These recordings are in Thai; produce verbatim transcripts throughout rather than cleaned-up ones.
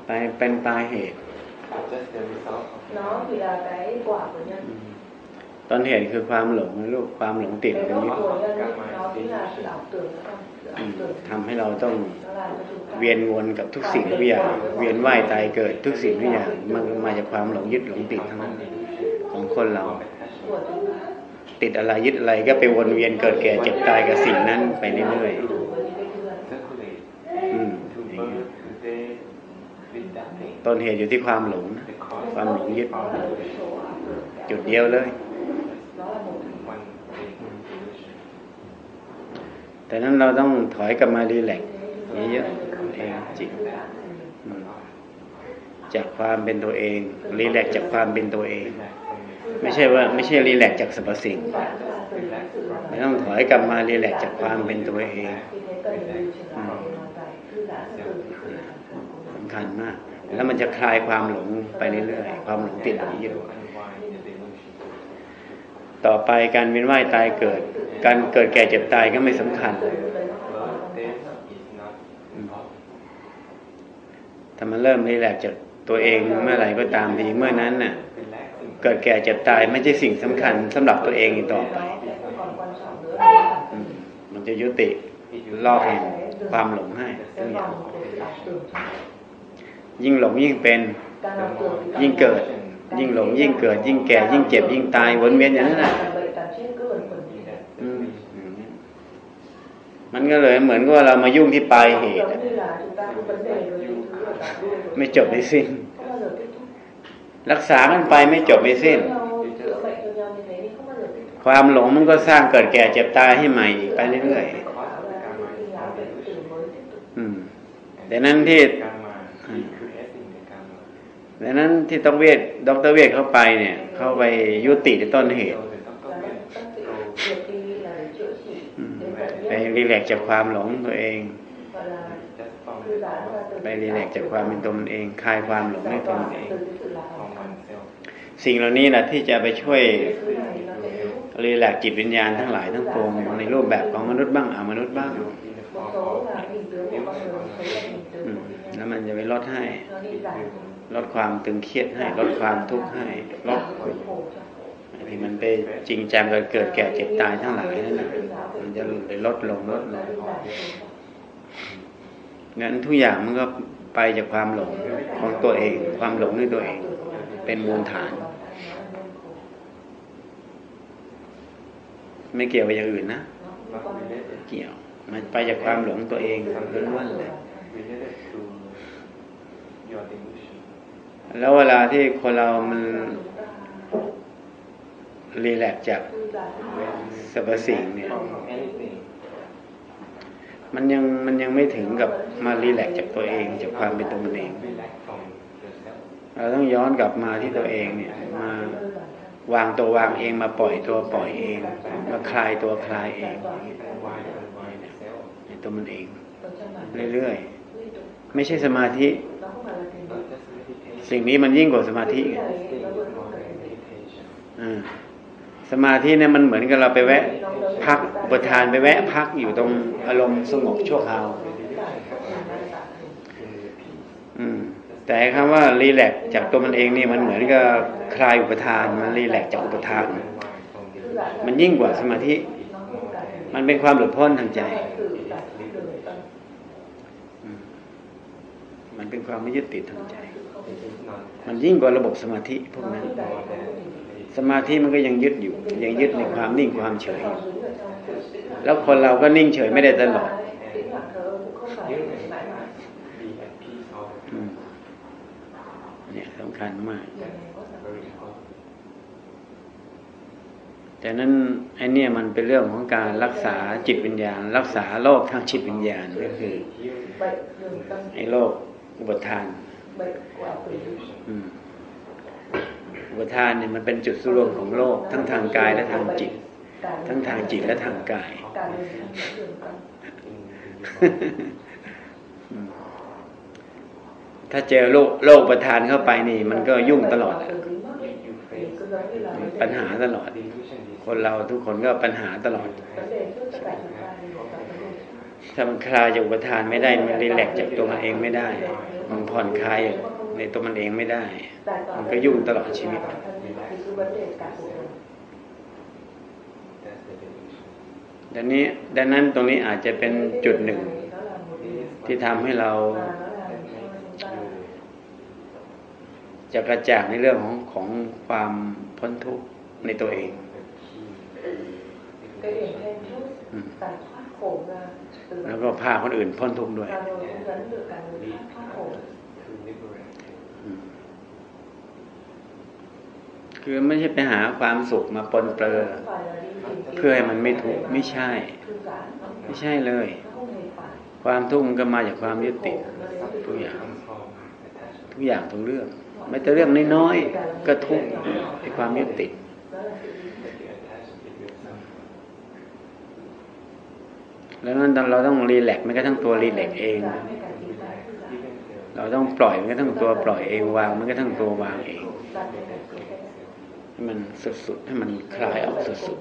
ไปเป็นปลายเหตุ nó thì là cái quả của nhân ต้นเหตุคือความหลงลูกความหลงติดหลงยึดทำให้เราต้องเวียนวนกับทุกสิ่งทุกอย่างเวียนว่ายตายเกิดทุกสิ่งทุกอย่างมันมาจากความหลงยึดหลงติดทั้งนั้นของคนเราติดอะไรยึดอะไรก็ไปวนเวียนเกิดแก่เจ็บตายกับสิ่งนั้นไปเรื่อยๆต้นเหตุอยู่ที่ความหลงความหลงยึดจุดเดียวเลยแต่นั้นเราต้องถอยกลับมารีแลกซ์เยอะๆเองจริงจากความเป็นตัวเองรีแลกซ์จากความเป็นตัวเองไม่ใช่ว่าไม่ใช่รีแลกซ์จากสรรพสิ่งไม่ต้องถอยกลับมารีแลกซ์จากความเป็นตัวเองสำคัญมากแล้วมันจะคลายความหลงไปเรื่อยๆความหลงติดหลงยึดต่อไปการเวียนว่ายตายเกิดการเกิดแก่เจ็บตายก็ไม่สำคัญถ้ามันเริ่มรีแลกซ์จากตัวเองเมื่อไหร่ก็ตามทีเมื่อนั้นน่ะเกิดแก่เจ็บตายไม่ใช่สิ่งสำคัญสำหรับตัวเองอีกต่อไปมันจะยุติรอบแห่งความหลงให้ทุกอย่างยิ่งหลงยิ่งเป็นยิ่งเกิดยิ่งหลงยิ่งเกิดยิ่งแก่ยิ่งเจ็บยิ่งตายวนเวียนอย่างนั้นแหละมันก็เลยเหมือนกับว่าเรามายุ่งที่ปลายเหตุไม่จบไม่สิ้นรักษามันไปไม่จบไม่สิ้นความหลงมันก็สร้างเกิดแก่เจ็บตายให้ใหม่ไปเรื่อยๆอืมดังนั้นที่ดังนั้นที่ต้องเวทดร.เวทเข้าไปเนี่ยเข้าไปยุติในต้นเหตุไปรีแลกซ์จากความหลงตัวเองไปรีแลกซ์จากความเป็นตนเองคลายความหลงในตนเองสิ่งเหล่านี้แหละที่จะไปช่วยรีแลกซ์จิตวิญญาณทั้งหลายทั้งปวงในรูปแบบของมนุษย์บ้างอมนุษย์บ้างแล้วมันจะไปลดให้ลดความตึงเครียดให้ลดความทุกข์ให้ลดที่มันไปจริงจังเกิดแก่เจ็บตายทั้งหลายนั่นแหละมันจะลดลงลดลงงั้นทุกอย่างมันก็ไปจากความหลงของตัวเองความหลงในตัวเองเป็นมูลฐานไม่เกี่ยวกับอย่างอื่นนะเกี่ยวมันไปจากความหลงตัวเองล้วนๆเลยแล้วเวลาที่คนเรามันรีแลกซ์จากสรรพสิ่งเนี่ยมันยังมันยังไม่ถึงกับมารีแลกซ์จากตัวเองจากความเป็นตัวมันเองเราต้องย้อนกลับมาที่ตัวเองเนี่ยมาวางตัววางเองมาปล่อยตัวปล่อยเองมาคลายตัวคลายเองในตัวมันเองเรื่อยๆไม่ใช่สมาธิสิ่งนี้มันยิ่งกว่าสมาธิอ่าสมาธิเนี่ยมันเหมือนกับเราไปแวะพักอุปทานไปแวะพักอยู่ตรงอารมณ์สงบชั่วคราวอืมแต่คำว่ารีแลกซ์จากตัวมันเองนี่มันเหมือนกับคลายอุปทานมันรีแลกซ์จากอุปทานมันยิ่งกว่าสมาธิมันเป็นความหลุดพ้นทางใจมันเป็นความไม่ยึดติดทางใจมันยิ่งกว่าระบบสมาธิพวกนั้นสมาธิมันก็ยังยึดอยู่ยังยึดในความนิ่งความเฉยแล้วคนเราก็นิ่งเฉยไม่ได้ตลอดเนี่ยสำคัญมากแต่นั้นไอ้นี่มันเป็นเรื่องของการรักษาจิตวิญญาณรักษาโรคทางจิตวิญญาณก็คือไอ้โรคอุปทานอุปทานเนี่ยมันเป็นจุดสุดรวมของโลกทั้งทางกายและทางจิตทั้งทางจิตและทางกายถ้าเจอโรคโรคอุปทานเข้าไปนี่มันก็ยุ่งตลอดปัญหาตลอดคนเราทุกคนก็ปัญหาตลอดถ้ามันคลายจากอุปทานไม่ได้มันรีแลกซ์จากตัวมันเองไม่ได้มันผ่อนคลายในตัวมันเองไม่ได้มันก็ยุ่งตลอดชีวิตดังนี้ดังนั้นตรงนี้อาจจะเป็นจุดหนึ่งที่ทำให้เราจะกระจ่างในเรื่องของของความพ้นทุกข์ในตัวเองแล้วก็พาคนอื่นพ้นทุกข์ด้วยคือไม่ใช่ไปหาความสุขมาปนเปื้อเพื่อให้มันไม่ทุกข์ไม่ใช่ไม่ใช่เลยความทุกข์มันก็มาจากความยึดติดทุกอย่างทุกอย่างทุกเรื่องไม่แต่เรื่องน้อยๆก็ทุกข์ในความยึดติดแล้วนั้นเราต้องรีแลกซ์ไม่กระทั่งตัวรีแลกซ์เองเราต้องปล่อยมันก็ทั้งตัวปล่อยเองวางมันก็ทั้งตัววางเองให้มันสุดๆให้มันคลายออกสุด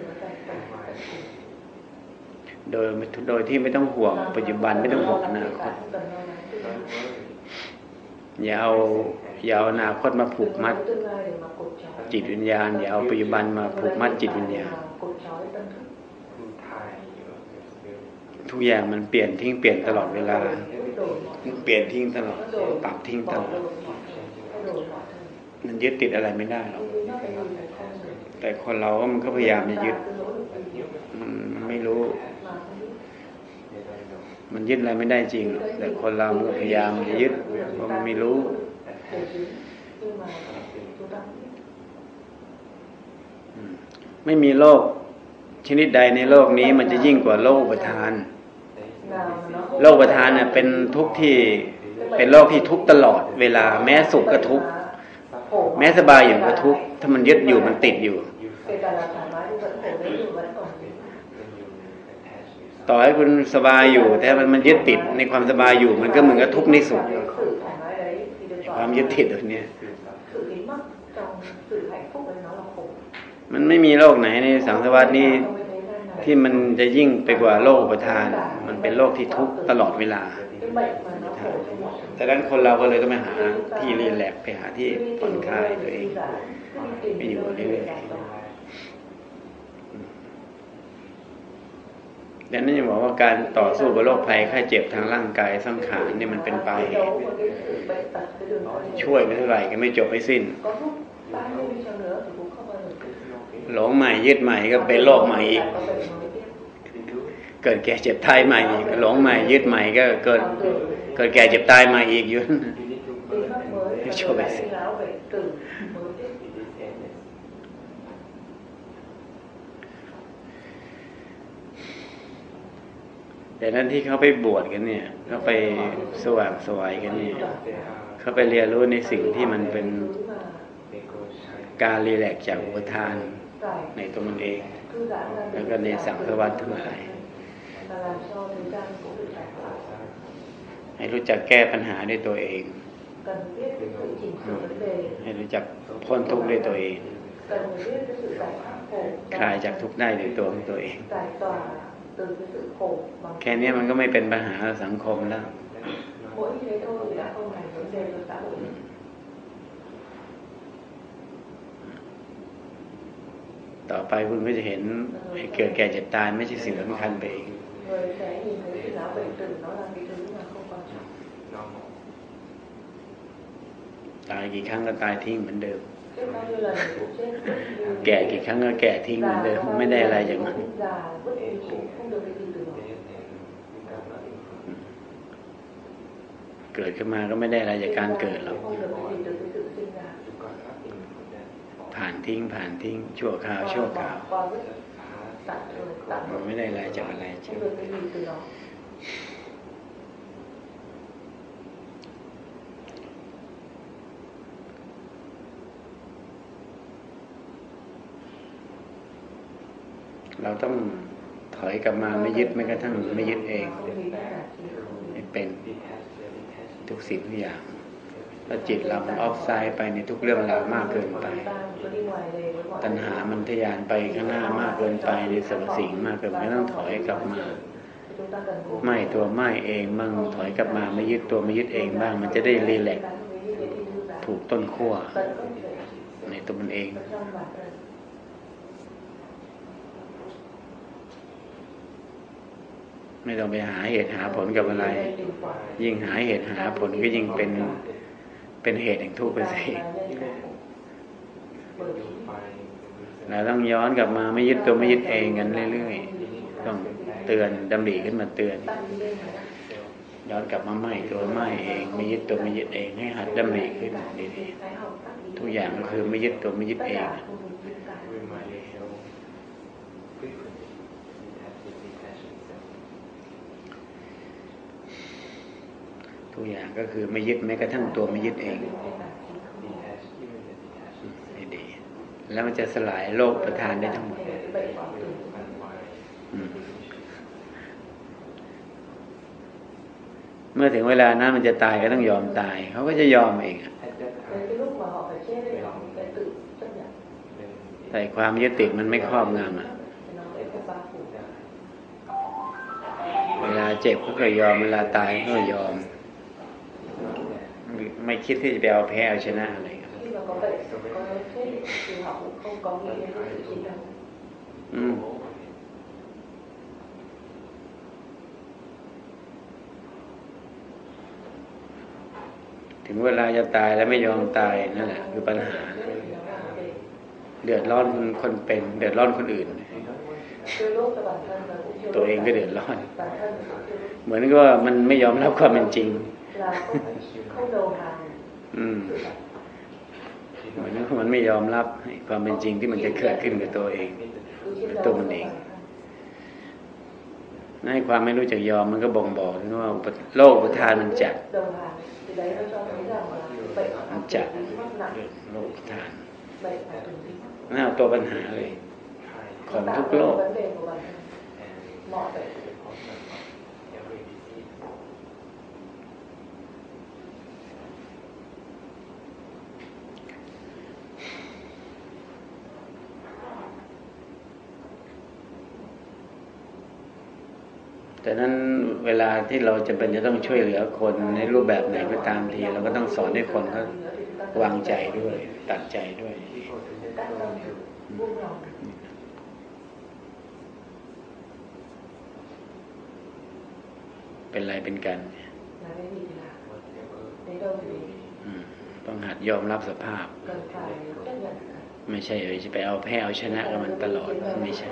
ๆโดยโดยที่ไม่ต้องห่วงปัจจุบันไม่ต้องห่วงอนาคตอย่าเอาอย่าเอาอนาคตมาผูกมัดจิตวิญญาณอย่าเอาปัจจุบันมาผูกมัดจิตวิญญาณทุกอย่างมันเปลี่ยนทิ้งเปลี่ยนตลอดเวลาเปลี่ยนทิ้งตลอดปรับทิ้งตลอดมันยึดติดอะไรไม่ได้หรอกแต่คนเรามันก็พยายามจะยึดมันไม่รู้มันยึดอะไรไม่ได้จริงแต่คนเรามันพยายามจะยึดเพราะมันไม่รู้ไม่มีโลกชนิดใดในโลกนี้มันจะยิ่งกว่าโลกอุปทานโลกอุปทานเนี่ยเป็นทุกข์ที่เป็นโลกที่ทุกข์ตลอดเวลาแม้สุขก็ทุกข์แม้สบายอยู่ก็ทุกข์ถ้ามันยึดอยู่มันติดอยู่ต่อให้คุณสบายอยู่แต่มันมันยึดติดในความสบายอยู่มันก็เหมือนกับทุกข์ในสุขความยึดติดตัวนี้มันไม่มีโลกไหนในสังสารวัฏนี้ที่มันจะยิ่งไปกว่าโลกอุปทานมันเป็นโลกที่ทุกข์ตลอดเวลาแต่ดังนั้นคนเราก็เลยก็ไปหาที่รีแลกซ์ไปหาที่ผ่อนคลายตัวเองไปอยู่เรื่อยๆดังนั้นยังบอกว่าการต่อสู้กับโรคภัยไข้เจ็บทางร่างกายสังขารนี่มันเป็นไปช่วยไม่เท่าไหร่ก็ไม่จบไม่สิ้นหลงใหม่ยึดใหม่ก็เป็นโรคใหม่อีกเกิดแก่เจ็บตายใหม่อีกหลงใหม่ยึดใหม่ก็เกิดเกิดแก่เจ็บตายใหม่อีกอยู่ไม่จบไม่สิ้นแต่นั้นที่เขาไปบวชกันเนี่ยเขาไปสว่างสวยกันเนี่ยเขาไปเรียนรู้ในสิ่งที่มันเป็นการรีแลกซ์จากอุปทานในตัวมันเองแล้วก็ในสังสารวัฏทั้งหลายให้รู้จักแก้ปัญหาด้วยตัวเองให้รู้จักพ้นทุกข์ด้วยตัวเองคลายจากทุกข์ได้ด้วยตัวของตัวเองแค่นี้มันก็ไม่เป็นปัญหาสังคมแล้วต่อไปคุณก็จะเห็นให้เกิดแก่เจ็บตายไม่ใช่สิ่งสำคัญไปเองตายกี่ครั้งก็ตายทิ้งเหมือนเดิมแก่กี่ครั้งก็แก่ทิ้งเหมือนเดิมไม่ได้อะไรจากมันเกิดขึ้นมาก็ไม่ได้อะไรจากการเกิดหรอกผ่านทิ้งผ่านทิ้งชั่วคราวชั่วคราวมันไม่ได้อะไรจากอะไรใช่ไหมเราต้องถอยกลับมาไม่ยึดแม้กระทั่งไม่ยึดเองไม่เป็นทุกสิ่งทุกอย่างถ้าจิตเรามันออฟไซด์ไปในทุกเรื่องราวมากเกินไปตัณหามันทะยานไปข้างหน้ามากเกินไปในสรรพสิ่งมากเกินไปต้องถอยกลับมาไม่ตัวไม่เองมั่งถอยกลับมาไม่ยึดตัวไม่ยึดเองบ้างมันจะได้รีแลกซ์ถูกต้นขั้วในตัวมันเองไม่ต้องไปหาเหตุหาผลกับอะไรยิ่งหาเหตุหาผลก็ยิ่งเป็นเป็นเหตุแห่งทุกข์ไปสิเราต้องย้อนกลับมาไม่ยึดตัวไม่ยึดเองกันเรื่อยๆต้องเตือนดำริขึ้นมาเตือนย้อนกลับมาไม่ตัวไม่เองไม่ยึดตัวไม่ยึดเองให้หัดดำริขึ้นดีๆทุกอย่างก็คือไม่ยึดตัวไม่ยึดเองทุกอย่างก็คือไม่ยึดแม้กระทั่งตัวไม่ยึดเองดีๆแล้วมันจะสลายโลกประทานได้ทั้งหมดเมื่อถึงเวลานั้นมันจะตายก็ต้องยอมตายเขาก็จะยอมเองแต่ความยึดติดมันไม่ครอบงำอ่ะเวลาเจ็บก็เคยยอมเวลาตายก็ยอมไม่คิดที่จะไปเอาแพ้เอาชนะอะไรครับอืมถึงเวลาจะตายแล้วไม่ยอมตายนั่นแหละคือปัญหาเดือดร้อนคนเป็นเดือดร้อนคนอื่นตัวเองก็เดือดร้อนเหมือนกับว่ามันไม่ยอมรับความเป็นจริงอืมเหมือนกับมันไม่ยอมรับความเป็นจริงที่มันจะเกิดขึ้นกับตัวเองกับตัวมันเองให้ความไม่รู้จักยอมมันก็บ่งบอกถึงว่าโลกอุทานมันจัดมันจัดโลกอุทานน่าตัวปัญหาเลยของทุกโลกแต่นั้นเวลาที่เราจะเป็นจะต้องช่วยเหลือคนในรูปแบบไหนก็ตามทีเราก็ต้องสอนให้คนเขาวางใจด้วยตัดใจด้วยเป็นไรเป็นกันต้องหัดยอมรับสภาพไม่ใช่เอ่ยจะไปเอาแพ้เอาชนะกับมันตลอดไม่ใช่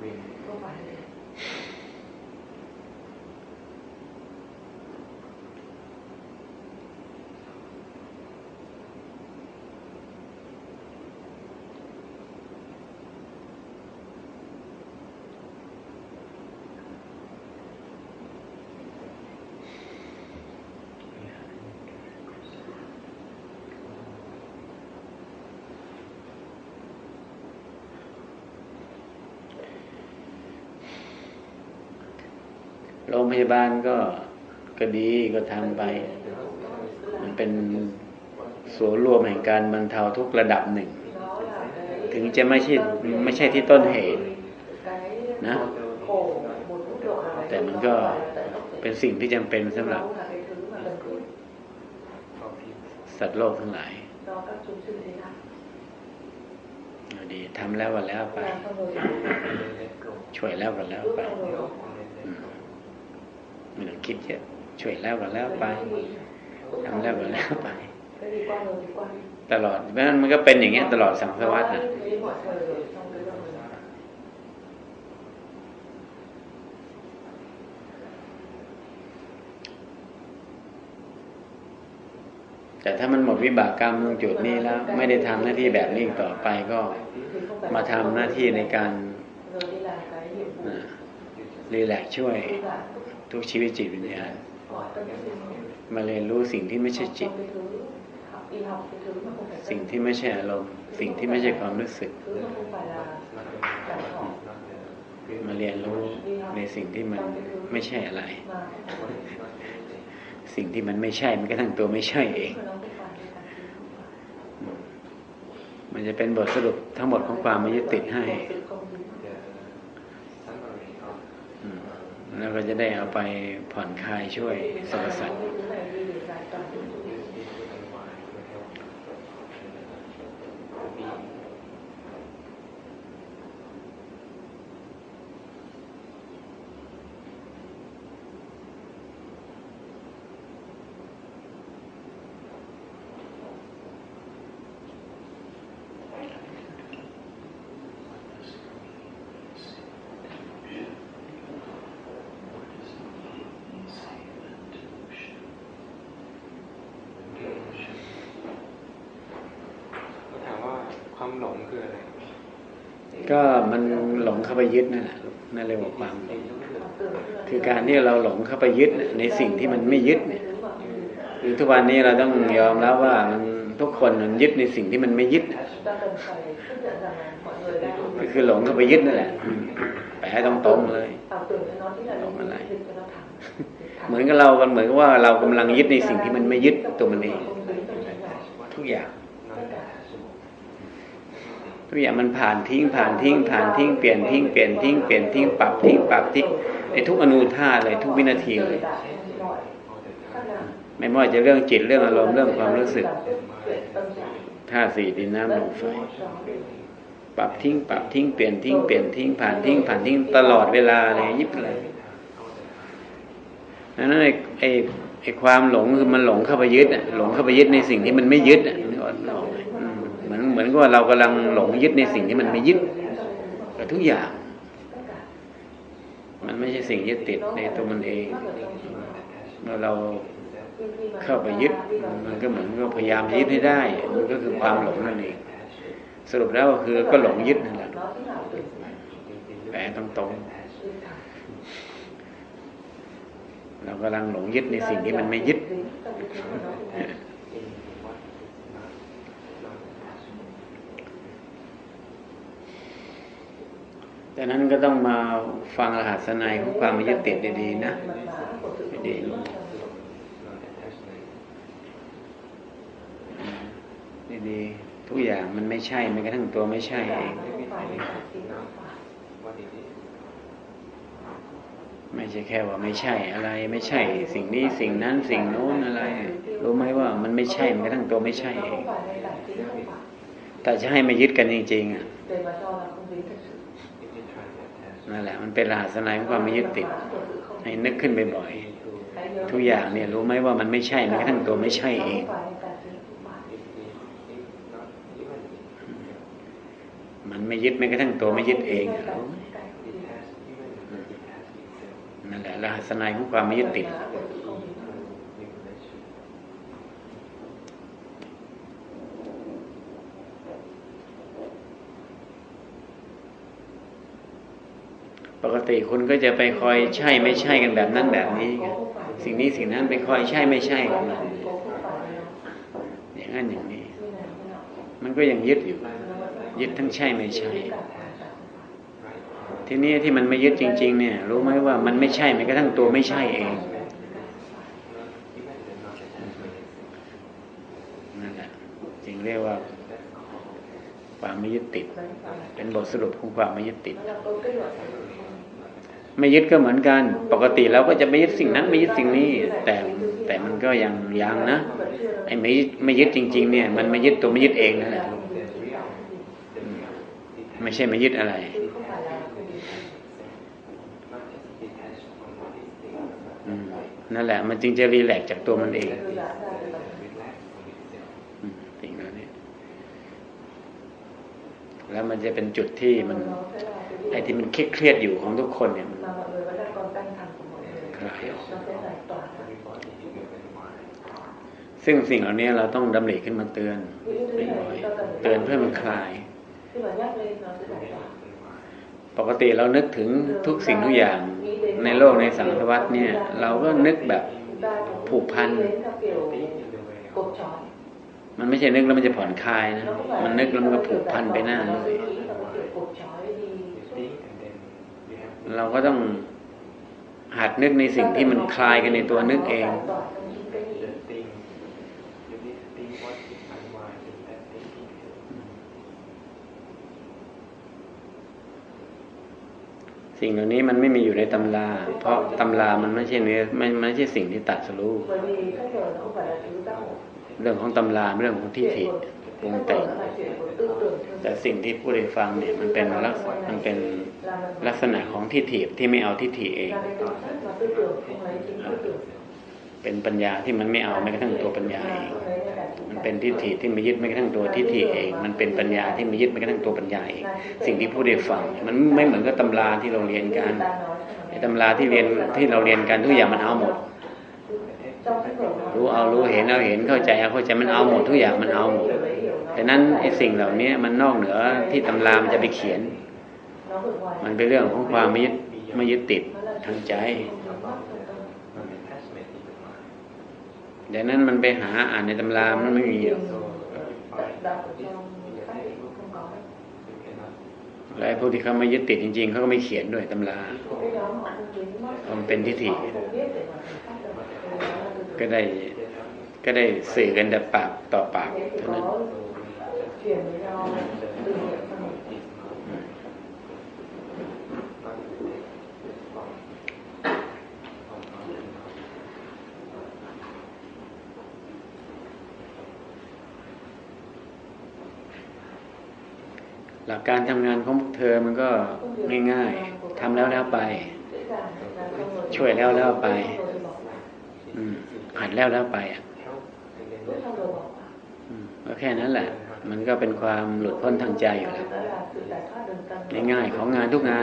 โรงพยาบาลก็ก็ดีก็ทำไปมันเป็นส่วนรวมแห่งการบรรเทาทุกระดับหนึ่งถึงจะไม่ใช่ไม่ใช่ที่ต้นเหตุนะแต่มันก็เป็นสิ่งที่จำเป็นสำหรับสัตว์โลกทั้งหลายดีทำแล้วก็แล้วไปช่วยแล้วก็แล้วไปไม่ต้องคิดเยอะช่วยแล้วก็แล้วไปทำแล้วก็แล้วไปตลอดเพราะฉะนั้นมันก็เป็นอย่างเงี้ยตลอดสังสารวัฏน่ะแต่ถ้ามันหมดวิบากกรรมตรงจุดนี้แล้วไม่ได้ทำหน้าที่แบบนี้ต่อไปก็มาทำหน้าที่ในการรีแลกซ์ช่วยทุกชีวิตจิตวิญญาณมาเรียนรู้สิ่งที่ไม่ใช่จิตสิ่งที่ไม่ใช่อารมณ์สิ่งที่ไม่ใช่ความรู้สึกมาเรียนรู้ในสิ่งที่มันไม่ใช่อะไรสิ่งที่มันไม่ใช่มันก็ทั้งตัวไม่ใช่เองมันจะเป็นบทสรุปทั้งหมดของความไม่ยึดติดให้แล้วก็จะได้เอาไปผ่อนคลายช่วยสรรพสัตว์ความหลงคืออะไรก็มันหลงเข้าไปยึดนั่นแหละนั่นเรียกว่าความหลงคือการที่เราหลงเข้าไปยึดในสิ่งที่มันไม่ยึดเนี่ยคือทุกวันนี้เราต้องยอมรับว่ามันทุกคนมันยึดในสิ่งที่มันไม่ยึดก็คือหลงเข้าไปยึดนั่นแหละแปลตรงๆเลยหลงอะไรเหมือนกับเราเหมือนกับว่าเรากำลังยึดในสิ่งที่มันไม่ยึดตัวมันเองทุกอย่างทุกอย่างมันผ่านทิ้งผ่านทิ้งผ่านทิ้งเปลี่ยนทิ้งเปลี่ยนทิ้งเปลี่ยนทิ้งปรับทิ้งปรับทิ้งในทุกอนูธาตุเลยทุกวินาทีเลยไม่ว่าจะเรื่องจิตเรื่องอารมณ์เรื่องความรู้สึกธาตุสี่ดินน้ำลมไฟปรับทิ้งปรับทิ้งเปลี่ยนทิ้งเปลี่ยนทิ้งผ่านทิ้งผ่านทิ้งตลอดเวลาเลยยิบเลยนั้นไอ้ไอ้ไอ้ความหลงคือมันหลงเข้าไปยึดอ่ะหลงเข้าไปยึดในสิ่งที่มันไม่ยึดอ่ะนึกออกเหมือนเหมือนกับว่าเรากำลังหลงยึดในสิ่งที่มันไม่ยึดกับทุกอย่างมันไม่ใช่สิ่งยึดติดในตัวมันเองเมื่อเราเข้าไปยึดมันก็เหมือนกับพยายามยึดให้ได้มันก็คือความหลงนั่นเองสรุปแล้วก็คือก็หลงยึดนั่นแหละแปลตรงๆเรากำลังหลงยึดในสิ่งที่มันไม่ยึดดังนั้นก็ต้องมาฟังรหัสนัยของความไม่ยึดติดดีๆนะดีๆดีๆทุกอย่างมันไม่ใช่แม้กระทั่งตัวไม่ใช่เองไม่ใช่แค่ว่าไม่ใช่อะไรไม่ใช่สิ่งนี้สิ่งนั้นสิ่งโน้นอะไรรู้ไหมว่ามันไม่ใช่แม้กระทั่งตัวไม่ใช่เองแต่จะให้มายึดกันจริงๆอ่ะนั่นแหละมันเป็นรหัสนัยของความไม่ยึดติดให้นึกขึ้นบ่อยๆทุกอย่างเนี่ยรู้ไหมว่ามันไม่ใช่แม้กระทั่งตัวไม่ใช่เองมันไม่ยึดแม้กระทั่งตัวไม่ยึดเองรู้ไหมนั่นแหละรหัสนัยของความไม่ยึดติดปกติคุณก็จะไปคอยใช่ไม่ใช่กันแบบนั้นแบบนี้สิ่งนี้สิ่งนั้นไปคอยใช่ไม่ใช่กันอย่างนั้นอย่างนี้มันก็ยังยึดอยู่ยึดทั้งใช่ไม่ใช่ทีนี้ที่มันไม่ยึดจริงๆเนี่ยรู้ไหมว่ามันไม่ใช่แม้กระทั่งตัวไม่ใช่เองนั่นแหละจึงเรียกว่าความไม่ยึดติดเป็นบทสรุปของความไม่ยึดติดไม่ยึดก็เหมือนกันปกติเราก็จะไม่ยึดสิ่งนั้นไม่ยึดสิ่งนี้แต่แต่มันก็ยังยังนะไอ้ไม่ไม่ยึดจริงๆเนี่ยมันไม่ยึดตัวไม่ยึดเองนั่นแหละไม่ใช่ไม่ยึดอะไรนั่นแหละมันจึงจะรีแลกซ์จากตัวมันเองสิ่งนั้นเนี่ยแล้วมันจะเป็นจุดที่มันไอ้ที่มันเครียดอยู่ของทุกคนเนี่ยคลายออกซึ่งสิ่งเหล่านี้เราต้องดำริขึ้นมาเตือนบ่อยๆเตือนเพื่อมันคลายปกติเรานึกถึงทุกสิ่งทุกอย่างในโลกในสังสารวัฏเนี่ยเราก็นึกแบบผูกพันมันไม่ใช่นึกแล้วมันจะผ่อนคลายนะมันนึกแล้วมันก็ผูกพันไปหน้าเลยเราก็ต้องหัดนึกในสิ่งที่มันคลายกันในตัวนึกเองสิ่งเหล่านี้มันไม่มีอยู่ในตำราเพราะตำรามันไม่ใช่เนื้อไม่ไม่ใช่สิ่งที่ตรัสรู้เรื่องของตำราเรื่องของทิฏฐิปรุงแต่งแต่สิ่งที่ผู้ได้ฟังเนี่ยมันเป็นลักษณะมันเป็นลักษณะของทิฏฐิที่ไม่เอาทิฏฐิเองเป็นปัญญาที่มันไม่เอาแม้กระทั่งตัวปัญญาเองมันเป็นทิฏฐิที่ไม่ยึดแม้กระทั่งตัวทิฏฐิเองมันเป็นปัญญาที่ไม่ยึดแม้กระทั่งตัวปัญญาเองสิ่งที่ผู้ได้ฟังมันไม่เหมือนกับตำราที่เราเรียนกันไอ้ตำราที่เรียนที่เราเรียนกันทุกอย่างมันเอาหมดรู้เอารู้เห็นเอาเห็นเข้าใจเอาเข้าใจมันเอาหมดทุกอย่างมันเอาหมดแต่นั้นไอ้สิ่งเหล่านี้มันนอกเหนือที่ตำรามันจะไปเขียนมันเป็นเรื่องของความไม่ยึดไม่ยึดติดทางใจดังนั้นมันไปหาอ่านในตำรามันไม่มีหรอกและพวกที่เขาไม่ยึดติดจริงๆเขาก็ไม่เขียนด้วยตำรามันเป็นทิฏฐิก็ได้ก็ได้สื่อกันแต่ปากต่อปากเท่านั้นหลักการทำงานของพวกเธอมันก็ง่ายๆทำแล้วแล้วไปช่วยแล้วแล้วไปหัดแล้วแล้วไปอ่ะก็แค่นั้นแหละมันก็เป็นความหลุดพ้นทางใจอยู่แล้วง่ายๆของงานทุกงาน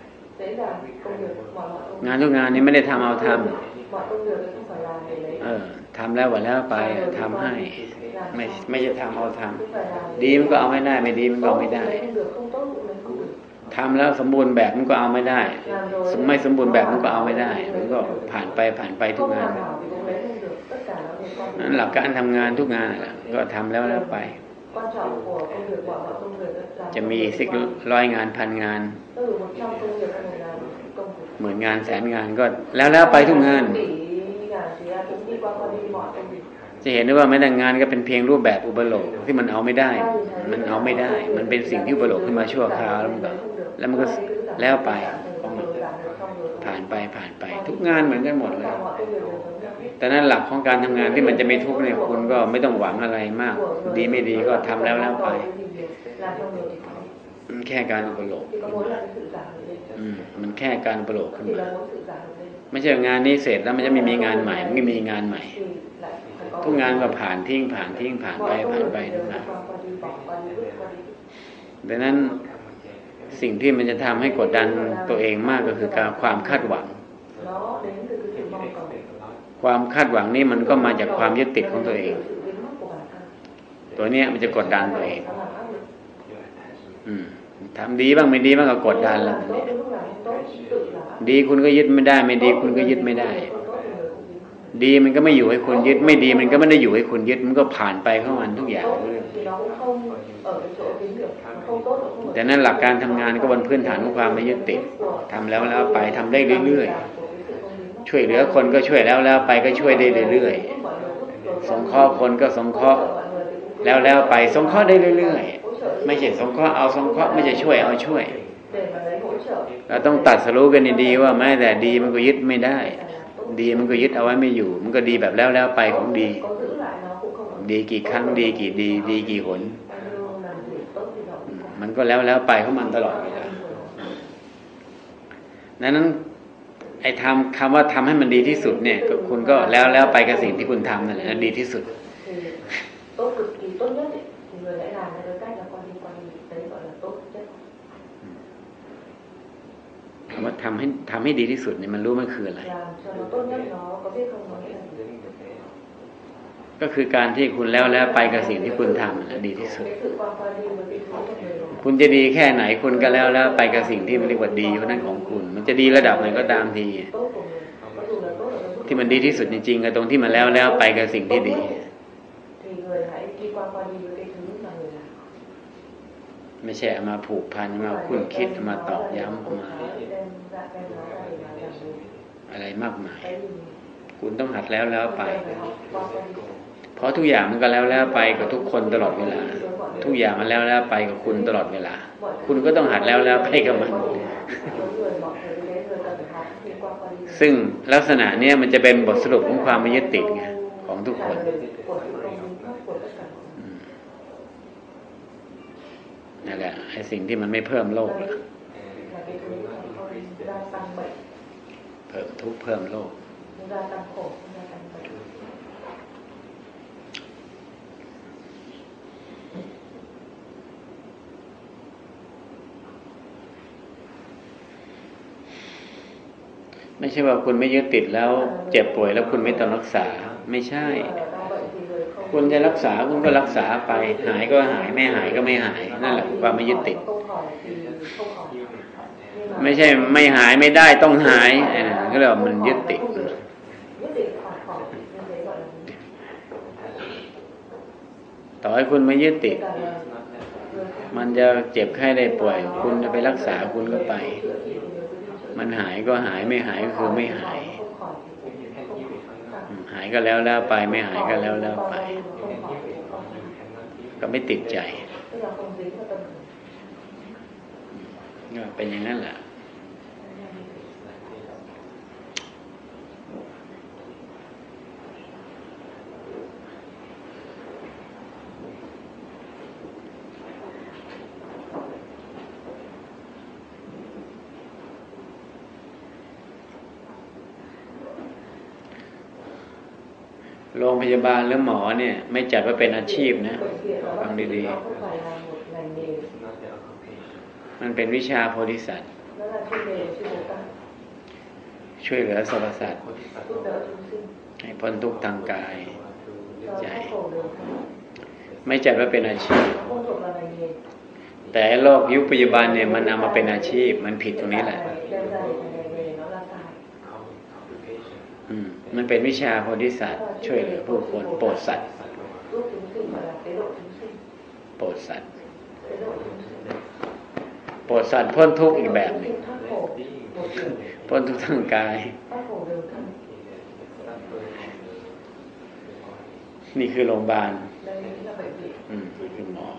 งานทุกงานนี้ไม่ได้ทำเอาทำเออทำแล้วว่าแล้วไปทำให้ไม่ไม่จะทำเอาทำดีมันก็เอาไม่ได้ไม่ดีมันก็เอาไม่ได้ทำแล้วสมบูรณ์แบบมันก็เอาไม่ได้ไม่สมบูรณ์แบบมันก็เอาไม่ได้มันก็ผ่านไปผ่านไปทุกงานนั่นหลักการทำงานทุกงานก็ทำแล้วแล้วไปจะมีสิบร้อยงานพันงานหมื่นงานแสนงานก็แล้วแล้วไปทุกงานจะเห็นได้ว่าแม้แต่งานก็เป็นเพียงรูปแบบอุปโลกที่มันเอาไม่ได้มันเอาไม่ได้มันเป็นสิ่งที่อุปโลกขึ้นมาชั่วคราวแล้วมันก็แล้วมันก็แล้วไปผ่านไปผ่านไปทุกงานเหมือนกันหมดเลยแต่นั้นหลักของการทำงานที่มันจะไม่ทุกข์เนี่ยคุณก็ไม่ต้องหวังอะไรมากดีไม่ดีก็ทำแล้วแล้วไปมันแค่การอุปโลกอืมมันแค่การอุปโลกขึ้นมาไม่ใช่งานนี้เสร็จแล้วมันจะไม่มีงานใหม่มันไม่มีงานใหม่ทุกงานก็ผ่านทิ้งผ่านทิ้งผ่านไปผ่านไปทุกงานดังนั้นสิ่งที่มันจะทำให้กดดันตัวเองมากก็คือการความคาดหวังความคาดหวังนี่มันก็มาจากความยึดติดของตัวเองตัวเนี้ยมันจะกดดันตัวเองอืมทำดีบ้างไม่ดีบ้างก็กดดันแล้วเนี่ยดีคุณก็ยึดไม่ได้ไม่ดีคุณก็ยึดไม่ได้ดีมันก็ไม่อยู่ให้คุณยึดไม่ดีมันก็ไม่ได้อยู่ให้คุณยึดมันก็ผ่านไปเข้ามันทุกอย่างเรื่องแต่นั้นหลักการทำงานก็บนพื้นฐานของความไม่ยึดติดทำแล้วแล้วไปทำได้เรื่อยๆช่วยเหลือคนก็ช่วยแล้วแล้วไปก็ช่วยได้เรื่อยๆสงเคราะห์คนก็สงเคราะห์แล้วแล้วไปสงเคราะห์ได้เรื่อยๆไม่ใช่สงเคราะห์เอาสงเคราะห์ไม่ใช่ช่วยเอาช่วยเราต้องตัดสรู้กันดีๆว่าแม้แต่ดีมันก็ยึดไม่ได้ดีมันก็ยึดเอาไว้ไม่อยู่มันก็ดีแบบแล้วแล้วไปของดีดีกี่ครั้งดีกี่ดีดีกี่หนมันก็แล้วแล้วไปของมันตลอดเวลานั้นไอ้ทำคำว่าทำให้มันดีที่สุดเนี่ยคุณก็แล้วแล้วไปกับสิ่งที่คุณทำนั่นแหละดีที่สุดคำว่าทำให้ทำให้ดีที่สุดเนี่ยมันรู้มันคืออะไรก็คือการที่คุณแล้วแล้วไปกับสิ่งที่คุณทำนะดีที่สุดคุณจะดีแค่ไหนคุณก็แล้วแล้วไปกับสิ่งที่มันเรียกว่าดีเพราะนั้นของคุณมันจะดีระดับไหนก็ตามทีที่มันดีที่สุดจริงๆก็ตรงที่มันแล้วแล้วไปกับสิ่งที่ดีไม่ใช่เอามาผูกพันมาคุ้นคิดมาตอกย้ำมาอะไรมากมายคุณต้องหัดแล้วแล้วไปเพราะทุกอย่างมันก็แล้วแล้วไปกับทุกคนตลอดเวลาทุกอย่างมันแล้วแล้วไปกับคุณตลอดเวลาคุณก็ต้องหัดแล้วแล้วไปกับมันซึ่งลักษณะเนี้ยมันจะเป็นบทสรุปของความไม่ยึดติดไงของทุกคนนั่นแหละไอ้สิ่งที่มันไม่เพิ่มโลภเพิ่มทุกข์เพิ่มโลภไม่ใช่ว่าคุณไม่ยึดติดแล้วเจ็บป่วยแล้วคุณไม่ต้องรักษาไม่ใช่คุณจะรักษาคุณก็รักษาไปหายก็หายไม่หายก็ไม่หายนั่นแหละความไม่ยึดติดไม่ใช่ไม่หายไม่ได้ต้องหายก็เรียกว่ามันยึดติดต่อให้คุณไม่ยึดติดมันจะเจ็บไข้ได้ป่วยคุณจะไปรักษาคุณก็ไปมันหายก็หายไม่หายก็คือไม่หายหายก็แล้วแล้วไปไม่หายก็แล้วแล้วไปก็ไม่ติดใจก็เป็นอย่างนั้นแหละโรงพยาบาลหรือหมอเนี่ยไม่จัดว่าเป็นอาชีพนะฟังดีๆมันเป็นวิชาโพธิสัตว์ช่วยเหลือสรรพสัตว์ให้พ้นทุกข์ทางกายใจไม่จัดว่าเป็นอาชีพแต่โลกยุคปัจจุบันเนี่ยมันเอามาเป็นอาชีพมันผิดตรงนี้แหละมันเป็นวิชาโพธิสัตว์ช่วยเหลือผู้คนโปรดสัตว์โปรดสัตว์โปรดสัตว์พ้นทุกข์อีกแบบหนึ่งพ้นทุกข์ทางกายนี่คือโรงพยาบาลอืมนี่คือหมอ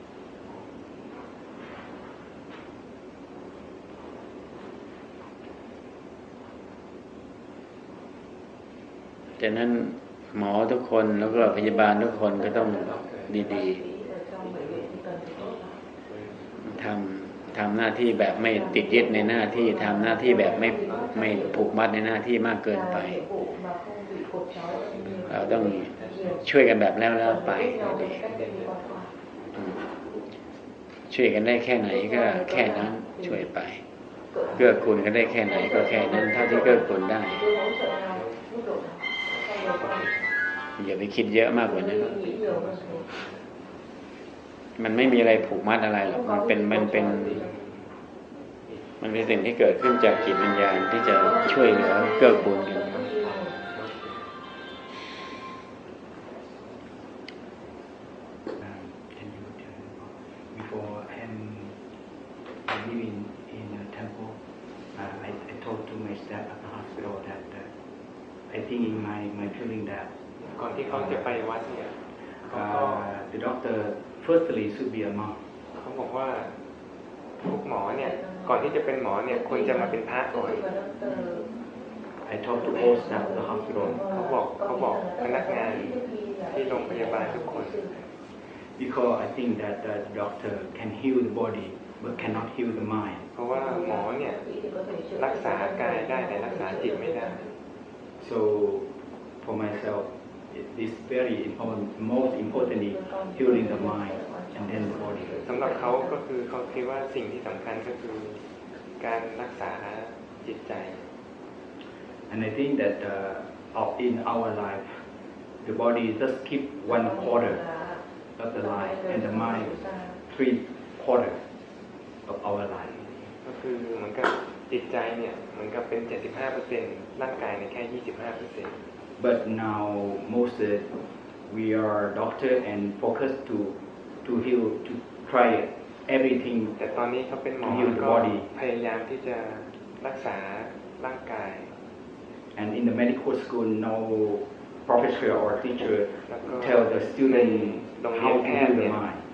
ฉะนั้นหมอทุกคนแล้วก็พยาบาลทุกคนก็ต้องดีๆทำทำหน้าที่แบบไม่ติดยึดในหน้าที่ทำหน้าที่แบบไม่ไม่ผูกมัดในหน้าที่มากเกินไปเราต้องช่วยกันแบบแล้วแล้วไปดีช่วยกันได้แค่ไหนก็แค่นั้นช่วยไปเกื้อกูลกันได้แค่ไหนก็แค่นั้นเท่าที่เกื้อกูลได้อย่าไปคิดเยอะมากกว่านั้นมันไม่มีอะไรผูกมัดอะไรหรอกมันเป็นมันเป็นมันเป็นสิ่งที่เกิดขึ้นจากจิตวิญญาณที่จะช่วยเหลือเกื้อกูลกัน I think in my my feeling that ก่อนที่เขาจะไปวัดเนี่ย uh, the doctor firstly should be a monk เขาบอกว่าทุกหมอเนี่ยก่อนที่จะเป็นหมอเนี่ยควรจะมาเป็นพระก่อน I talk to all staff of the hospital เขาบอกเขาบอกพนักงานที่โรงพยาบาลทุกคน because I think that the doctor can heal the body but cannot heal the mind เพราะว่าหมอเนี่ยรักษากายได้แต่รักษาจิตไม่ได้ So for myself it is very important most importantly healing the mind and then the body สำหรับเขาก็คือเขาคิดว่าสิ่งที่สำคัญก็คือการรักษาจิตใจ and I think that uh, in our life the body just keep one quarter of the life and the mind three quarter of our life ก็คือเหมือนกับจิตใจเนี่ยเหมือนกับเป็น เจ็ดสิบห้าเปอร์เซ็นต์ ร่างกายในแค่ ยี่สิบห้าเปอร์เซ็นต์ but now most uh, we are doctor and focus to to heal to try everything แต่ตอนนี้เขาเป็นหมอก็พยายามที่จะรักษาร่างกาย and in the medical school no professor or teacher tell the student how to heal the mind เข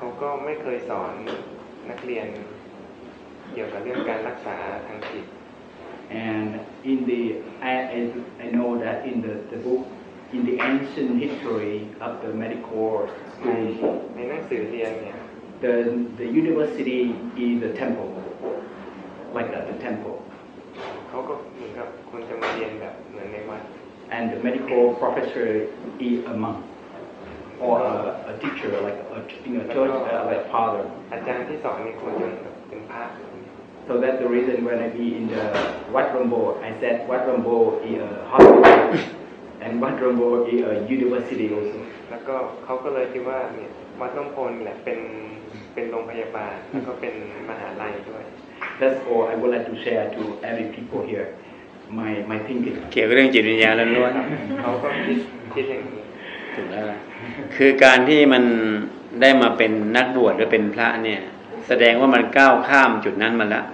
เขาก็ไม่เคยสอนนักเรียนเกี่ยวกับเรื่องการรักษาทางจิต And in the I, I, I know that in the, the book in the ancient history of the medical ใน school ในหนังสือเรียนเนี่ย the the university is the temple like that the temple เขาก็เหมือนกับคนจะมาเรียนแบบเหมือนในวัด and the medical professor is a monk or a, a teacher like a, in a church uh, like a father อาจารย์ที่สอนนี่ควรจะเป็นพระ so that's the reason when I be in the Wat Rombo I said Wat Rombo is a hospital and Wat Rombo is a university also แล้วก็เขาก็เลยคิดว่าเนี่ยวัดร่มโพธิ์แหละเป็นเป็นโรงพยาบาลแล้วก็เป็นมหาลัยด้วย That's all I would like to share to every people here my my thinking เกี่ยวกับเรื่องจิตวิญญาณล้วนเขาก็คิดคิดอย่างนี้ๆถูกแล้วล่ะคือการที่มันได้มาเป็นนักบวชหรือเป็นพระเนี่ยแสดงว่ามันก้าวข้ามจุดนั้นมาแล้ว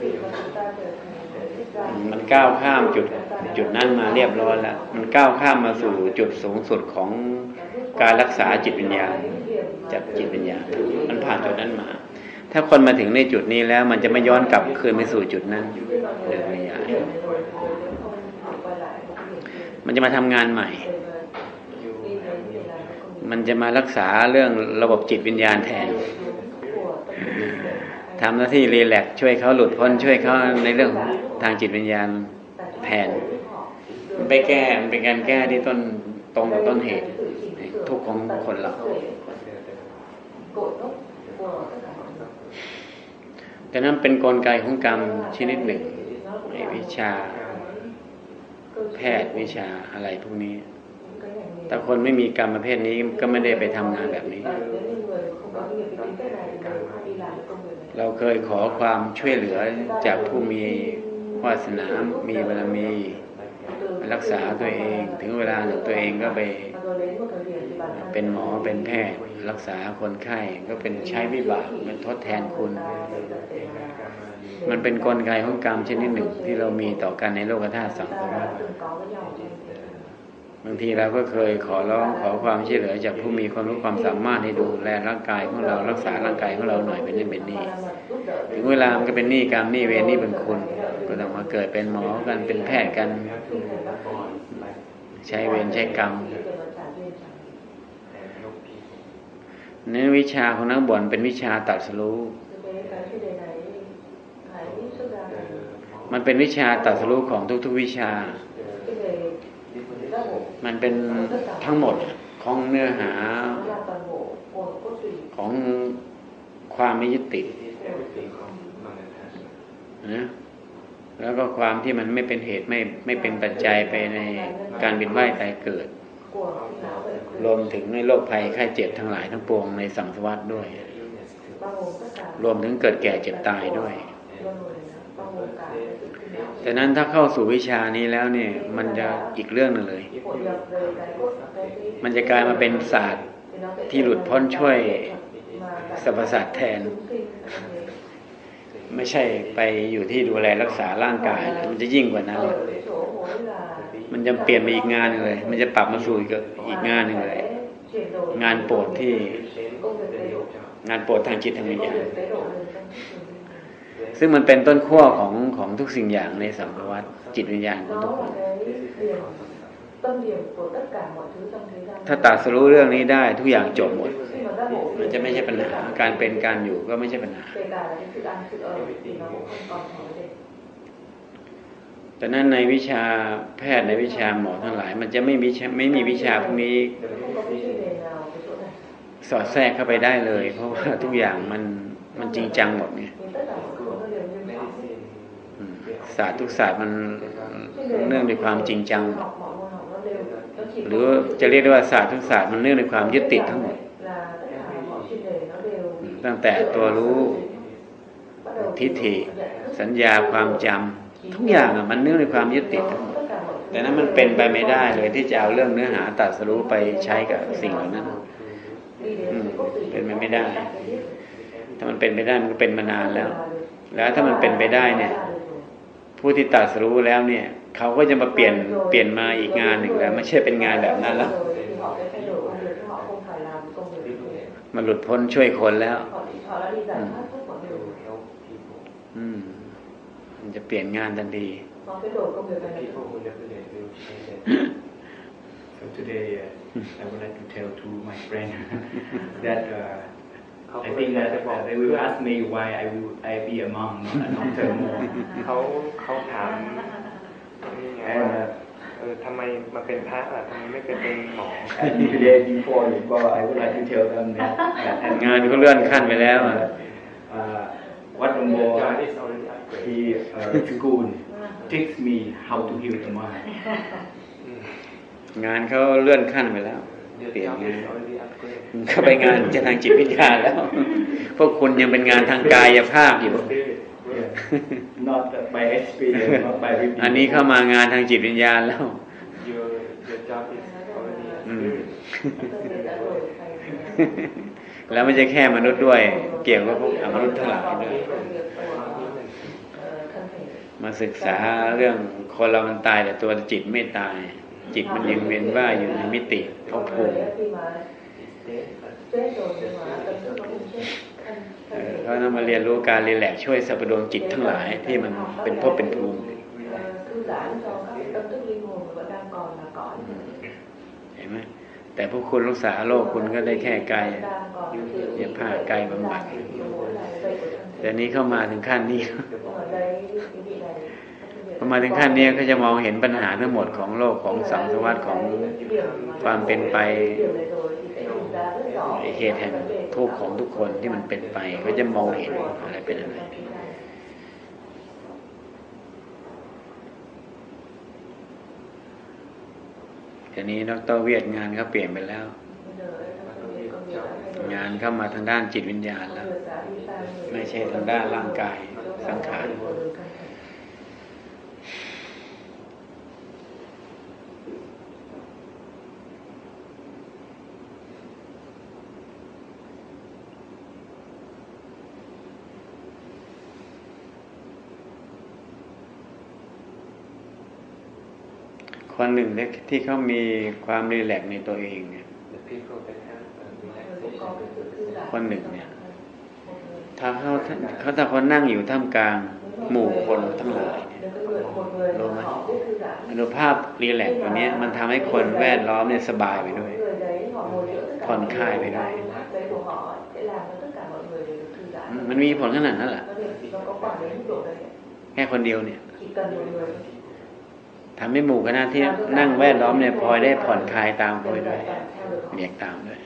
มันก้าวข้ามจุดจุดนั้นมาเรียบร้อยแล้วมันก้าวข้ามมาสู่จุดสูงสุดของการรักษาจิตวิญญาณจับจิตวิญญาณมันผ่านจุดนั้นมาถ้าคนมาถึงในจุดนี้แล้วมันจะไม่ย้อนกลับคืนไปสู่จุดนั้นเลยไม่ยากมันจะมาทำงานใหม่มันจะมารักษาเรื่องระบบจิตวิญญาณแทนทำหน้าที่รีแลกซ์ช่วยเขาหลุดพ้นช่วยเขาในเรื่องทางจิตวิญญาณแทนมันไปแก้มันเป็นการแก้ที่ต้นตรงกับต้นเหตุทุกข์ของคนเราแต่นั้นเป็นกลไกของกรรมชนิดหนึ่งในวิชาแพทย์วิชาอะไรพวกนี้แต่คนไม่มีกรรมประเภทนี้ก็ไม่ได้ไปทำงานแบบนี้เราเคยขอความช่วยเหลือจากผู้มีวาสนามีบารมีรักษาตัวเองถึงเวลาหนึ่งตัวเองก็ไปเป็นหมอเป็นแพทย์รักษาคนไข้ก็เป็นใช้วิบากมันทดแทนคุณมันเป็นกลไกของกรรมชนิดหนึ่งที่เรามีต่อกันในโลกธาตุสังสารวัฏบางทีเราก็เคยขอร้องขอความช่วยเหลือจากผู้มีความรู้ความสามารถให้ดูแลร่างกายของเรารักษาร่างกายของเราหน่อยเป็นนี่เป็นนี่ถึงเวลามันก็เป็นหนี้กรรมหนี้เวรหนี้บุญคุณก็ต้องมาเกิดเป็นหมอกันเป็นแพทย์กันใช้เวรใช้กรรมในวิชาของนักบวชเป็นวิชาตรัสรู้มันเป็นวิชาตรัสรู้ของทุกๆวิชามันเป็นทั้งหมดของเนื้อหาของความไม่ยึดติดนะแล้วก็ความที่มันไม่เป็นเหตุไม่ไม่เป็นปัจจัยไปในการเวียนว่ายตายเกิดรวมถึงในโรคภัยไข้เจ็บทั้งหลายทั้งปวงในสังสารวัฏด้วยรวมถึงเกิดแก่เจ็บตายด้วยแต่นั้นถ้าเข้าสู่วิชานี้แล้วเนี่ยมันจะอีกเรื่องนึงเลยมันจะกลายมาเป็นศาสตร์ที่หลุดพ้นช่วยสรรพสัตว์แทนไม่ใช่ไปอยู่ที่ดูแลรักษาร่างกายมันจะยิ่งกว่านั้นมันจะเปลี่ยนไปอีกงานนึงเลยมันจะปรับมาสู่อีกงานนึงเลยงานโปรดที่งานโปรดทางจิตทางวิญญาณซึ่งมันเป็นต้นขั้วของของทุกสิ่งอย่างในสังสารวัฏจิตวิญญาณของทุกคนถ้าตรัสรู้เรื่องนี้ได้ทุกอย่างจบหมดมันจะไม่ใช่ปัญหาการเป็นการอยู่ก็ไม่ใช่ปัญหาแต่นั้นในวิชาแพทย์ในวิชาหมอทั้งหลายมันจะไม่มีไม่มีวิชาพวกนี้สอดแทรกเข้าไปได้เลยเพราะว่าทุกอย่างมันมันจริงจังหมดไงศาสตร์ทุกศาสตร์มันเนื่องด้วยความจริงจังหรือจะเรียกได้ว่าศาสตร์ทุกศาสตร์มันเนื่องด้วยความยึดติดทั้งหมดตั้งแต่ตัวรู้ทิฏฐิสัญญาความจำทุกอย่างอ่ะมันเนื่องด้วยความยึดติดทั้งหมดแต่นั้นมันเป็นไปไม่ได้เลยที่จะเอาเรื่องเนื้อหาตรัสรู้ไปใช้กับสิ่งเหล่านั้นเป็นไปไม่ได้ถ้ามันเป็นไปได้มันก็เป็นมานานแล้วแล้วถ้ามันเป็นไปได้เนี่ยผู้ที่ตรัสรู้แล้วเนี่ยเขาก็จะมาเปลี่ยนเปลี่ยนมาอีกงานหนึ่งแล้วไม่ใช่เป็นงานแบบนั้นแล้วมันหลุดพ้นช่วยคนแล้ว họ thì họ đã đi giải thoát tất mọi điều อืมมันจะเปลี่ยนงานทันที nó cái đồ công việc này So today uh, I would like to tell to my friend that uh, I think that uh, they will ask me why I will I be a monk not a doctor more. เขาเขาถามนี่ไงว่าเออทำไมมาเป็นพระล่ะทำไมไม่ไปเป็นหมอ And today before you go, I would like to tell them that. งานเขาเลื่อนขั้นไปแล้วอ่ะ Uh, what the more he uh, school teach me how to heal the mind. งานเขาเลื่อนขั้นไปแล้วเปลี่ยนงานเขาไปงานจะทางจิตวิทยาแล้ว พวกคุณยังเป็นงานทางกายภาพอยู่ Not by experience, not by reading. อันนี้เข้ามางานทางจิตวิญญาณแล้ว Your your job is already a spirit. แล้วไม่ใช่แค่มนุษย์ด้วย เกี่ยวกับพวกอมนุษย์ทั้งหลายด้วยมาศึกษาเรื่องคนเรามันตายแต่ตัวจิตไม่ตาย จิตมันยังเวียนว่ายอยู่ในมิติภพภูมิเขาต้องมาเรียนรู้การรีแลกซ์ช่วยสัพพดวงจิตทั้งหลายที่มันเป็นภพเป็นภูมิเห็นไหมแต่พวกคุณรักษาโรคคุณก็ได้แค่กายเย็บผ้ากายบำบัดแต่นี้เข้ามาถึงขั้นนี้พอมาถึงขั้นนี้ก็จะมองเห็นปัญหาทั้งหมดของโลกของสังสารวัฏของความเป็นไปเหตุแห่งทุกข์ของทุกคนที่มันเป็นไปก็จะมองเห็นอะไรเป็นอะไรทีนี้ดร.เวียดงานเขาเปลี่ยนไปแล้ว งานเข้ามาทางด้านจิตวิญญาณแล้วไม่ใช่ทางด้านร่างกายสังขารคนหนึ่งที่เขามีความรีแลกซ์ในตัวเองเนี่ยคนหนึ่งเนี่ยถ้าเขาเขาถ้าเขานั่งอยู่ท่ามกลางหมู่คนทั้งหลายเนี่ยรู้ไหมอนุภาพรีแลกซ์ตัวนี้มันทำให้คนแวดล้อมเนี่ยสบายไปด้วยผ่อนคลายไปด้วยมันมีผลขนาดนั้นแหละแค่คนเดียวเนี่ยทำให้หมู่คณะที่นั่งแวดล้อมเนี่ยพลอยได้ผ่อนคลายตามไปด้วยเรียกตามด้วย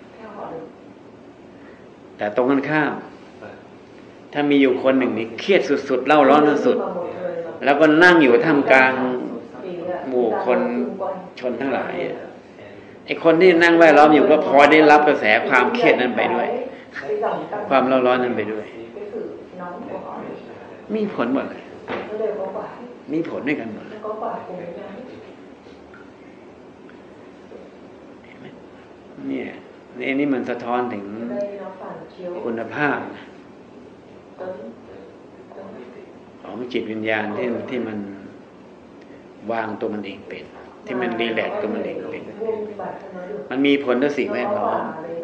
แต่ตรงกันข้ามถ้ามีอยู่คนหนึ่งนี่เครียดสุดๆเล่าร้อนสุดแล้วก็นั่งอยู่ท่ามกลางหมู่คนชนทั้งหลายไอ้คนที่นั่งแวดล้อมอยู่ก็พลอยได้รับกระแสความเครียดนั้นไปด้วยความเล่าร้อนนั้นไปด้วยมีผลหมดเลยมีผลด้วยกันหมดเนี่ยนี่นี่มันสะท้อนถึงคุณภาพของจิตวิญญาณที่ที่มันวางตัวมันเองเป็นที่มันรีแลกซ์ตัวมันเองเป็นมันมีผลต่อสิ่งแวดล้อม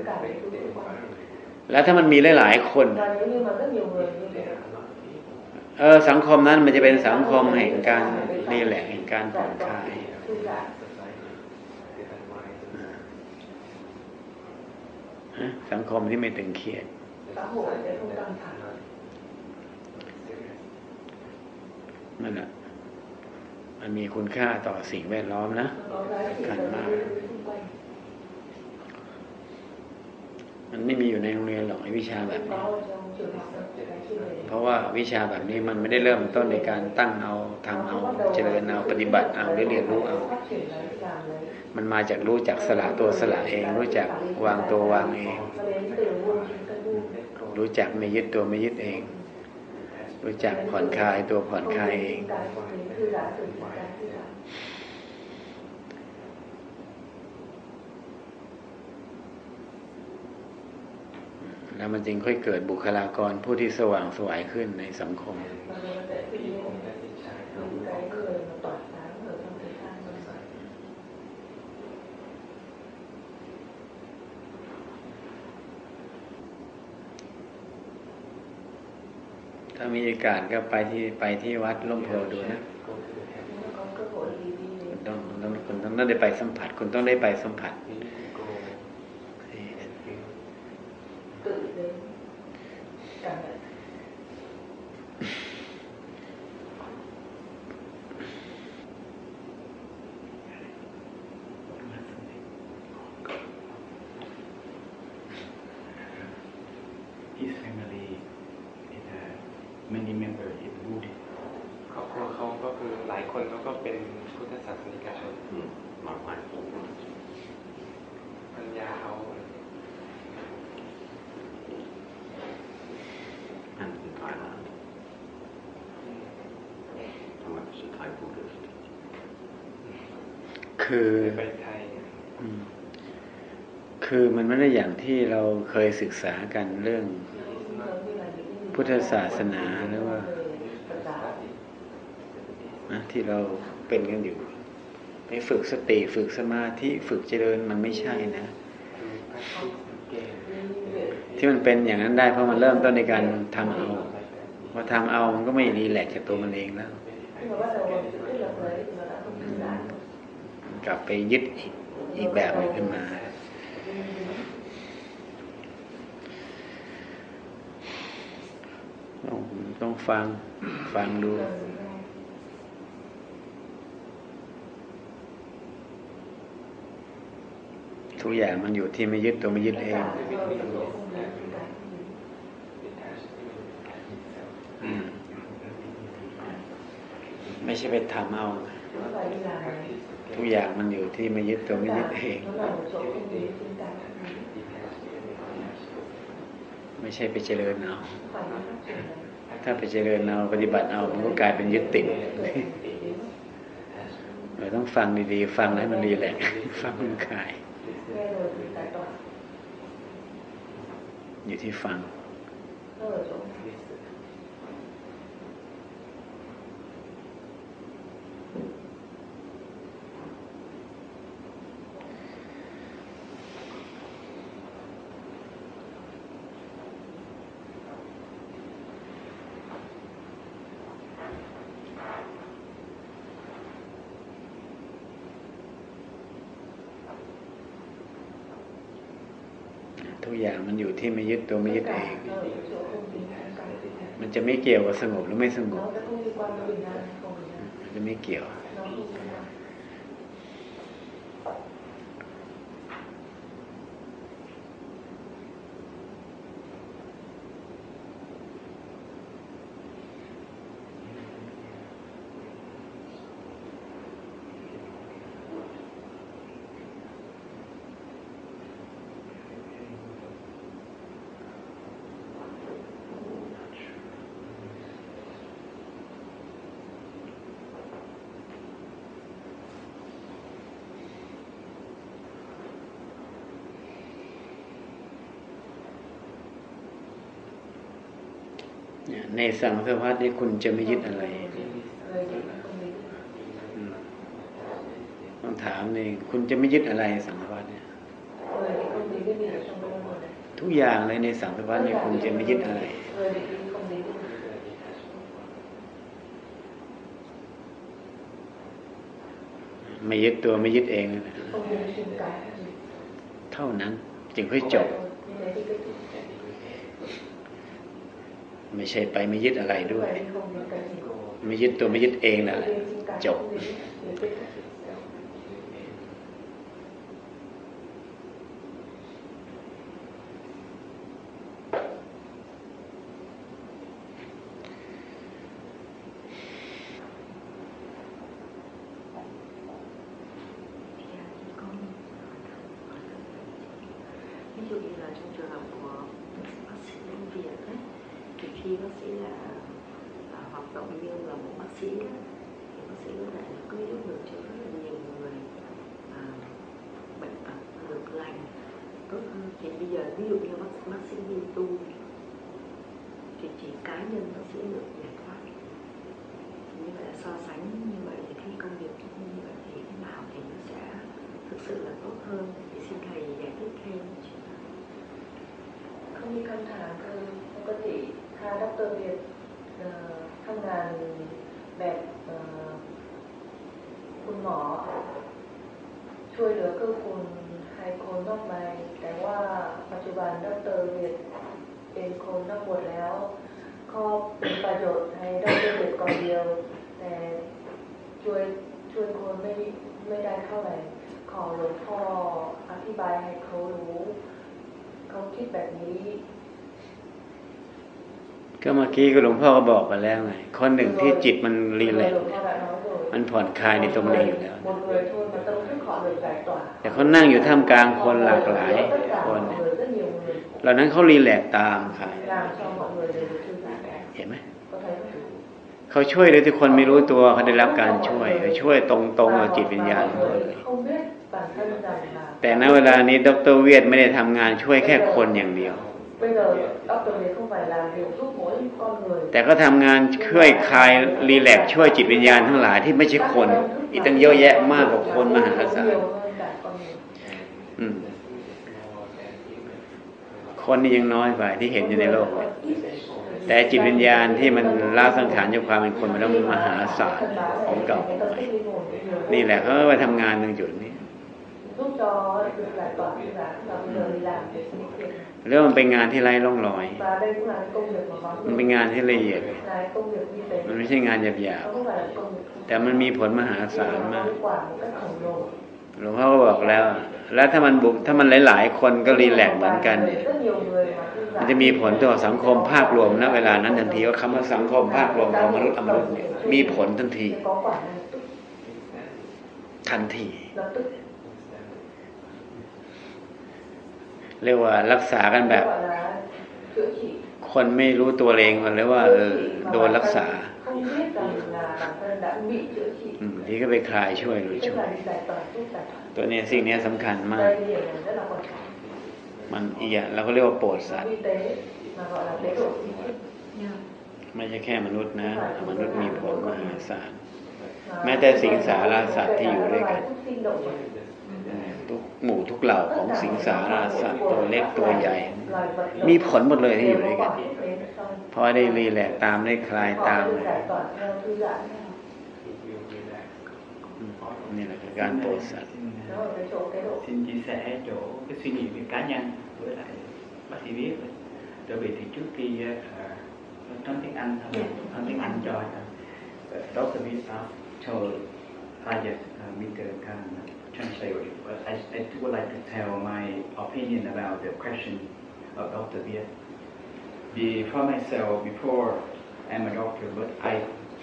แล้วถ้ามันมีหลายๆคนเออสังคมนั้นมันจะเป็นสังคมแห่งการรีแลกซ์แห่งการผ่อนคลายสังคมที่ไม่ตึงเครียดนั่นแหละมันมีคุณค่าต่อสิ่งแวดล้อมนะสำคัญมากมันไม่มีอยู่ในโรงเรียนหรอกวิชาแบบนี้เพราะว่าวิชาแบบนี้มันไม่ได้เริ่มต้นในการตั้งเอาทำเอาเจริญเอาปฏิบัติเอาหรือเรียนรู้เอามันมาจากรู้จักสละตัวสละเองรู้จักวางตัววางเองรู้จักไม่ยึดตัวไม่ยึดเองรู้จักผ่อนคลายตัวผ่อนคลายเองแล้วมันจึงค่อยเกิดบุคลากรผู้ที่สว่างไสวขึ้นในสังคมถ้ามีโอกาสก็ไปที่ไปที่วัดร่มโพดูนะ có cơ hội thì đi คุณต้องต้องคุณต้องได้ไปสัมผัสคุณต้องได้ไปสัมผัส tự đến cảm nhận His family is uh, many members is Buddhist. ครอบครัวเขาก็คือหลายคนเขาก็เป็นพุทธศาสนิกชนมากมายปัญญาเขา and in Thailand how much is a Thai Buddhist คือไปไทยอืมคือมันไม่ได้อย่างที่เราเคยศึกษากันเรื่อง พุทธศาสนาหรือว่านะที่เราเป็นกันอยู่ไปฝึกสติฝึกสมาธิฝึกเจริญมันไม่ใช่นะ ที่มันเป็นอย่างนั้นได้เพราะมันเริ่มต้นในการทำเอาพอทำเอามันก็ไม่รีแลกซ์จากตัวมันเองแล้ว กลับไปยึดอีกอีกแบบหนึงขึ้นมาต้องต้องฟังฟังดูทุกอย่างมันอยู่ที่ไม่ยึดตัวไม่ยึดเองอืมไม่ใช่ไปทำเอาทุกอย่างมันอยู่ที่ไม่ยึดตัวไม่ยึดเองไม่ใช่ไปเจริญเอาถ้าไปเจริญเอาปฏิบัติเอามันก็กลายเป็นยึดติดเราต้องฟังดีๆฟังให้มันรีแลกซ์ฟังมันคลายอยู่ที่ฟังทุกอย่างมันอยู่ที่ไม่ยึดตัวไม่ยึดเองมันจะไม่เกี่ยวกับสงบหรือไม่สงบมันจะไม่เกี่ยวในสังสารวัฏนี้คุณจะไม่ยึดอะไรต้องถามนี่คุณจะไม่ยึดอะไรสังสารวัฏเนี่ยทุกอย่างเลยในสังสารวัฏนี้คุณจะไม่ยึดอะไรไม่ยึดตัวไม่ยึดเองนะเท่านั้นจึงค่อยจบไม่ใช่ไปไม่ยึดอะไรด้วยไม่ยึดตัวไม่ยึดเองนั่นแหละจบ ví dụ như là trong trường hợp của bác sĩ Linh Việt ấy, thì khi bác sĩ là, là hoạt động như là một bác sĩ ấy, thì bác sĩ có thể là cứu giúp được cho rất là nhiều người à, bệnh tật được lành tốt hơn. Thì bây giờ ví dụ như bác, bác sĩ đi tu thì chỉ cá nhân bác sĩ được giải thoát. Như vậy là so sánh như vậy thì khi công việc như vậy thì thế nào thì nó sẽ thực sự là tốt hơn. Thì xin thầy giải thích thêm. เขามีคำถามคือปกติทางดรเบียร์ทำงานแบบคุณหมอช่วยเหลือเกื้อกูลให้คนมากมายแต่ว่าปัจจุบันดร.เวียดเป็นคนนักบวชแล้วก็เป็นประโยชน์ให้ดร.เวียดก่อนเดียวแต่ช่วยช่วยคนไม่ไม่ได้เท่าไหร่ขอหลวงพ่ออธิบายให้เขารู้เขาคิดแบบนี้ก็เมื่อกี้ก็หลวงพ่อก็บอกไปแล้วไงคนหนึ่งที่จิตมันรีแลกซ์มันผ่อนคลายในตรงนี้อยู่แล้วแต่เขานั่งอยู่ท่ามกลางคนหลากหลายคนเหล่านั้นเขารีแลกซ์ตามค่ะเห็นไหมเขาช่วยโดยที่คนไม่รู้ตัวเขาได้รับการช่วยช่วยตรงๆกับจิตวิญญาณเลยแต่ณเวลานี้ดร.เวียดไม่ได้ทำงานช่วยแค่คนอย่างเดียวแต่ก็ทำงานช่วยคลายรีแลกซ์ช่วยจิตวิญญาณทั้งหลายที่ไม่ใช่คนอีกตั้งเยอะแยะมากกว่าคนมหาศาลคนนี่ยังน้อยไปที่เห็นอยู่ในโลกแต่จิตวิญญาณที่มันละสังขารจากความเป็นคนมันต้องมหาศาลของเก่านี่แหละเขาไปทำงานตรงจุดนี้แล้วมันเป็นงานที่ไร้ร่องรอยมันเป็นงานที่ละเอียดมันไม่ใช่งานหยาบๆแต่มันมีผลมหาศาลมากหลวงพ่อก็บอกแล้วแล้วถ้ามันบุกถ้ามันหลายๆคนก็รีแลกซ์เหมือนกันเนี่ยมันจะมีผลต่อสังคมภาพรวมณเวลานั้นทันทีว่าคำว่าสังคมภาพรวมของมนุษย์อมนุษย์เนี่ยมีผลทันทีทันทีเรียกว่ารักษากันแบบคนไม่รู้ตัวเองมันเลยว่าเออโดนรักษาอืมที่ก็ไปคลายช่วยหรือช่วยตัวนี้สิ่งนี้สำคัญมากมันอีกอย่างเราก็เรียกว่าโปรดสัตว์ไม่ใช่แค่มนุษย์นะมนุษย์มีผลมหาศาลแม้แต่สิงสาราสัตว์ที่อยู่ด้วยกันทุกหมู่ทุกเหล่าของสิงสาราสัตว์ตัวเล็กตัวใหญ่มีผลหมดเลยที่อยู่ด้วยกันเพราะได้รีแลกซ์ตามได้คลายตามนี่แหละคือการโปรดสัตว์ Xin chia sẻ chỗ cái suy nghĩ về cá nhân với lại bác sĩ biết. Tại vì thì trước khi uh, nói tiếng Anh thôi, nói tiếng Anh cho uh, doctor Viết told I just uh, Mister can translate. But I, I would like to tell my opinion about the question of Doctor Viet. Be for myself, before I'm a doctor, but I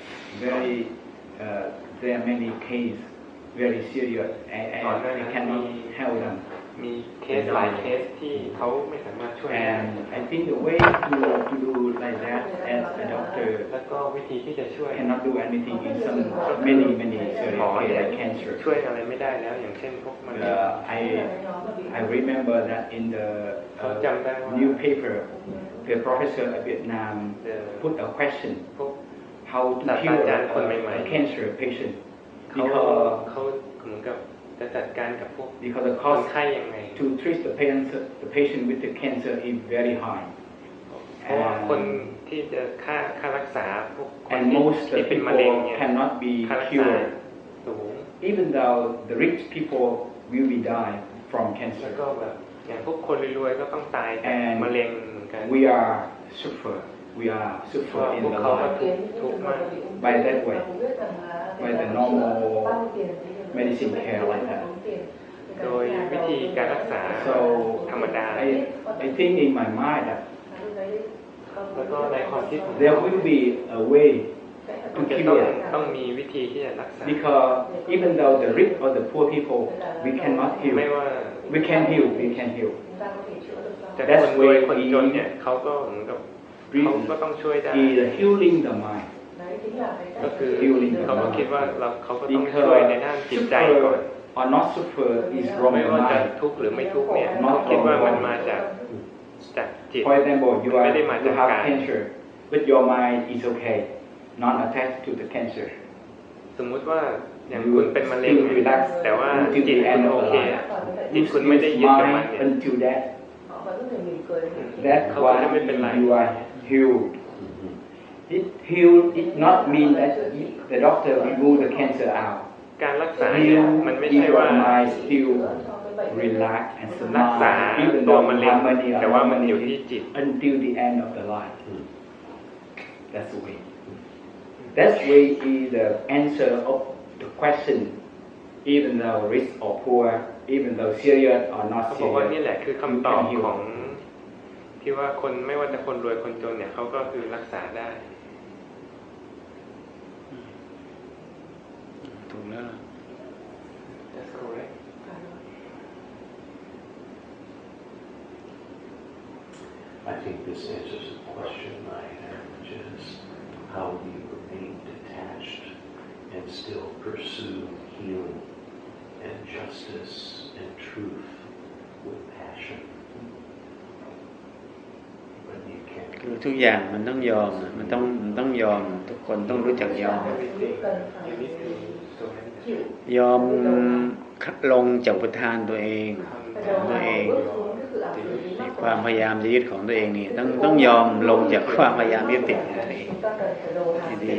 very uh, there are many cases very serious. I, I, I cannot help them. มีเคสหลายเคสที่เขาไม่สามารถช่วยได้ And I think the way to to do like that as a doctor แล้วก็วิธีที่จะช่วย cannot do anything in some many many serious หมอ cases เนี่ย like cancer. ช่วยอะไรไม่ได้แล้วอย่างเช่นพวกมะเร็ง Uh, I I remember that in the uh, จำได้ว่า newspaper, the professor of Vietnam put a question: พวก how to ศาสตรา cure จารย์คนใหม่ a cancer patient ๆเขา because เขาเหมือนกับจะจัดการกับพวก because the คน cost ไข้ยังไง to treat the patient the patient with the cancer is very high. เพราะว่าคนที่จะค่าค่ารักษาพวกคน And ที่ most ที่เป็นมะเร็ง people เนี่ย cannot be ค่ารักษา cured, สูง even though the rich people will be die from แล้ว cancer. ก็แบบอย่างพวกคนรวยๆก็ต้องตายจาก And มะเร็งเหมือนกัน we are suffer, we are เพราะ suffer ว่า in พวก the เขาก็ life ทุกข์ทุกข์มาก by that way, by the normal medicine care like that. โดยวิธีการรักษา So ธรรมดา I, I think in my mind that แล้วก็ในความคิดของ there will be a way มัน to จะต้อง cure, ต้องมีวิธีที่จะรักษา because even though the rich or the poor people, we cannot ไม่ heal. ว่า We can heal, we can heal. แต่คนรวยคนจนเนี่ยเขาก็เหมือนกับเขาก็ต้องช่วยได้ Is healing the mind. ก็คือเขาก็คิดว่าเราเขาก็ต้องช่วย Because ในด้านจิตใจก่อน suffer or not suffer is from ไม่ the ว่าจะ mind. ทุกข์หรือไม่ทุกข์เนี่ยเขาคิดว่ามันมาจากจากจิต For example, you are ไม่ได้มา you จาก have กาย cancer, but your mind is okay, not attached to the cancer. สมมุติว่าอย่างคุณเป็นมะเร็ง You relax แต่ว่า until จิต the คุ end ณ of โอ the เค life. จิต You คุณไม่ได้ use ยึดกับมัน mind เนี่ย until that. That's เขาก็ why จะไม่เป็นไร you are healed. It heal it not mean that the doctor remove the cancer out. การรักษาเนี่ยมันไม่ใช่ว่า mind still relax and รักษา smile even ตัว though มะเร็ง harmony แต่ว่ามันอยู่ที่จิต until the end of the life. That's the way. That's way is the answer of the question. Even though rich or poor, even though serious or not เขาบอกว่านี่ serious, แหละคือคำตอบของที่ว่าคนไม่ว่าจะคนรวยคนจนเนี่ยเขาก็คือรักษาได้ถูกแล้ว That's correct. I think this answers a question I have, which is how do you remain detached and still pursue healing and justice and truth with passion when you can't. คือทุกอย่างมันต้องยอมนะมันต้องมันต้องยอมทุกคนต้องรู้จักยอม ยอมลงจากอุปทานตัวเองของตัวเองความพยายามจะยึดของตัวเองนี่ต้องต้องยอมลงจากความพยายามยึดติดของตัวเองดี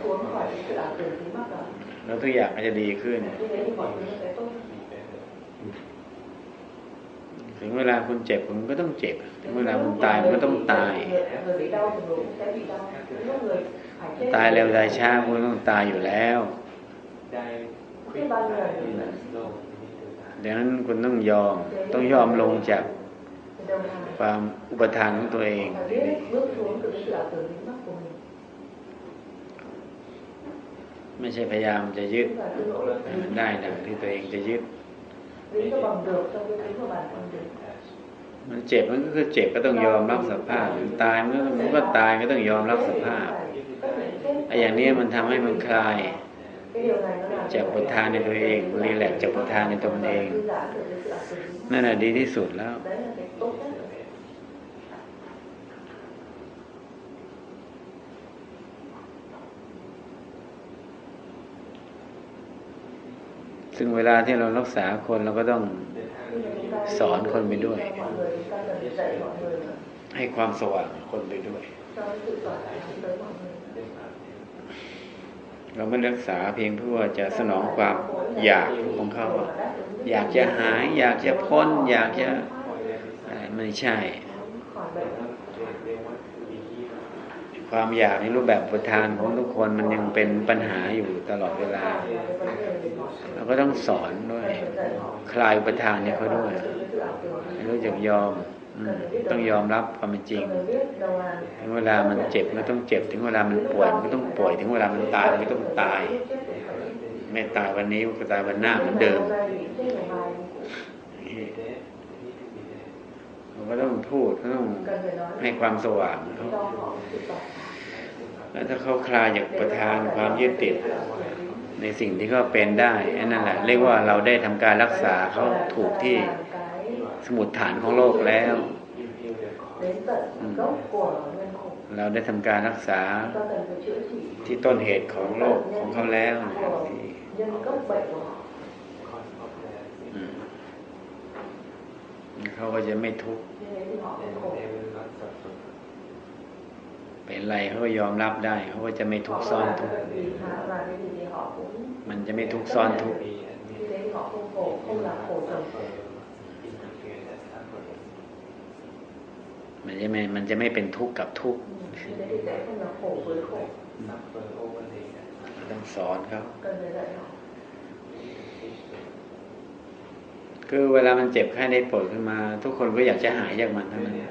แล้วทุกอย่างก็จะดีขึ้นถึงเวลาคุณเจ็บคุณก็ต้องเจ็บถึงเวลาคุณตายคุณก็ต้องตายตายเร็วตายช้าคุณต้องตายอยู่แล้วดังนั้นคุณต้องยอมต้องยอมลงจากความอุปทานของตัวเองไม่ใช่พยายามจะยึดได้ดังที่ตัวเองจะยึดมันเจ็บมันก็คือเจ็บก็ต้องยอมรับสภาพมันตายมันก็มันก็ตายก็ต้องยอมรับสภาพไอ้อย่างนี้มันทำให้มันคลายจากอุปทานในตัวเองรีแลกซ์จากอุปทานในตัวมันเองนั่นแหละดีที่สุดแล้วซึ่งเวลาที่เรารักษาคนเราก็ต้องสอนคนไปด้วยให้ความสว่างคนไปด้วยเราไม่รักษาเพียงเพื่อจะสนองความอยากของเขาอยากจะหายอยากจะพ้นอยากจะไม่ใช่ความอยากในรูปแบบอุปทานของทุกคนมันยังเป็นปัญหาอยู่ตลอดเวลาเราก็ต้องสอนด้วยคลายอุปทานให้เขาด้วยให้รู้จักยอมต้องยอมรับความเป็นจริงถึงเวลามันเจ็บมันต้องเจ็บถึงเวลามันป่วยมันก็ต้องป่วยถึงเวลามันตายมันก็ต้องตายไม่ตายวันนี้ก็ตายวันหน้าเหมือนเดิมเราก็ต้องพูดก็ต้องให้ความสว่างเขาแล้วถ้าเขาคลายจากประทานความยึดติดในสิ่งที่เขาเป็นได้นั่นแหละเรียกว่าเราได้ทำการรักษาเขาถูกที่สมุดฐานของโลกแล้วเราได้ทำการรักษาที่ต้นเหตุของโลกของเขาแล้วเขาก็จะไม่ทุกข์เป็นไรเขาก็ยอมรับได้เขาก็จะไม่ทุกข์ซ้อนทุกข์มันจะไม่ทุกข์ซ้อนทุกข์มันจะไม่มันจะไม่เป็นทุกข์กับทุกข์ต้องสอนเขาคือเวลามันเจ็บไข้ได้ป่วยขึ้นมาทุกคนก็อยากจะหายจากมันทั้งนั้น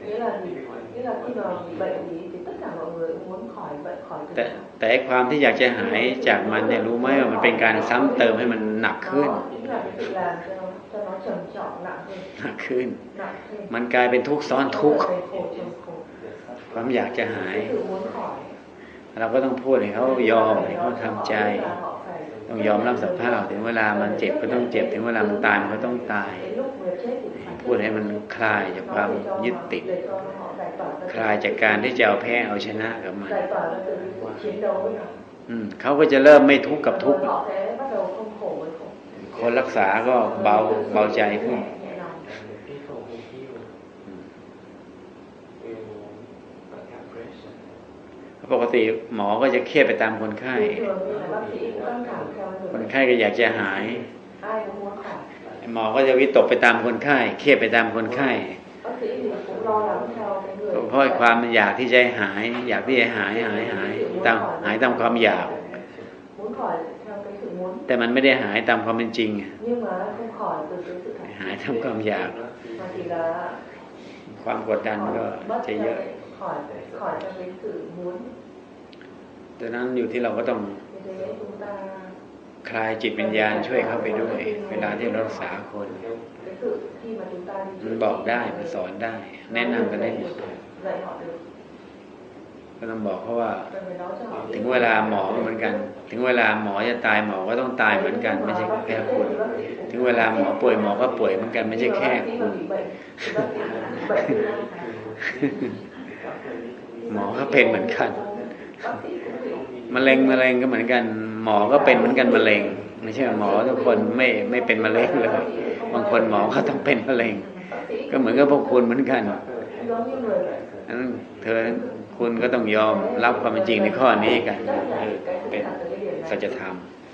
แต่แต่ความที่อยากจะหายจากมันเนี่ยรู้ไหมว่ามันเป็นการซ้ำเติมให้มันหนักขึ้นหนักขึ้นมันกลายเป็นทุกข์ซ้อนทุกข์ความอยากจะหายเราก็ต้องพูดให้เขายอมให้เขาทำใจต้องยอมรับสภาพถึงเวลามันเจ็บก็ต้องเจ็บถึงเวลามันตายมันก็ต้องตายพูดให้มันคลายจากความยึดติดคลายจากการที่จะเอาแพ้เอาชนะกับมันอืมเขาก็จะเริ่มไม่ทุกข์กับทุกข์คนรักษาก็เบาเบาใจขึ้นปกติหมอก็จะเครียดไปตามคนไข้คนไข้ก็อยากจะหายหมอก็จะวิตกไปตามคนไข้เครียดไปตามคนไข้เพราะความมันอยากที่จะหายอยากที่จะหายหายหายตามหายตามความอยากแต่มันไม่ได้หายตามความเป็นจริงหายตามความอยากความกดดันก็จะเยอะดังนั้นอยู่ที่เราก็ต้องคลายจิตวิญญาณช่วยเข้าไปด้วยเวลาที่เรารักษาคนมันบอกได้มันสอนได้แนะนำกันได้หมดก็ต้องบอกเพราะว่าถึงเวลาหมอเหมือนกันถึงเวลาหมอจะตายหมอก็ต้องตายเหมือนกันไม่ใช่แค่คุณถึงเวลาหมอป่วยหมอก็ป่วยเหมือนกันไม่ใช่แค่คุณหมอก็เป็นเหมือนกันมะเร็งมะเร็งก็เหมือนกันหมอก็เป็นเหมือนกันมะเร็งไม่ใช่หมอทุกคนไม่ไม่เป็นมะเร็งเลยบางคนหมอก็ต้องเป็นมะเร็งก็เหมือนกับพวกคุณเหมือนกันนั้นเธอคุณก็ต้องยอมรับความเป็นจริงในข้อนี้กันเป็นสัจธรรม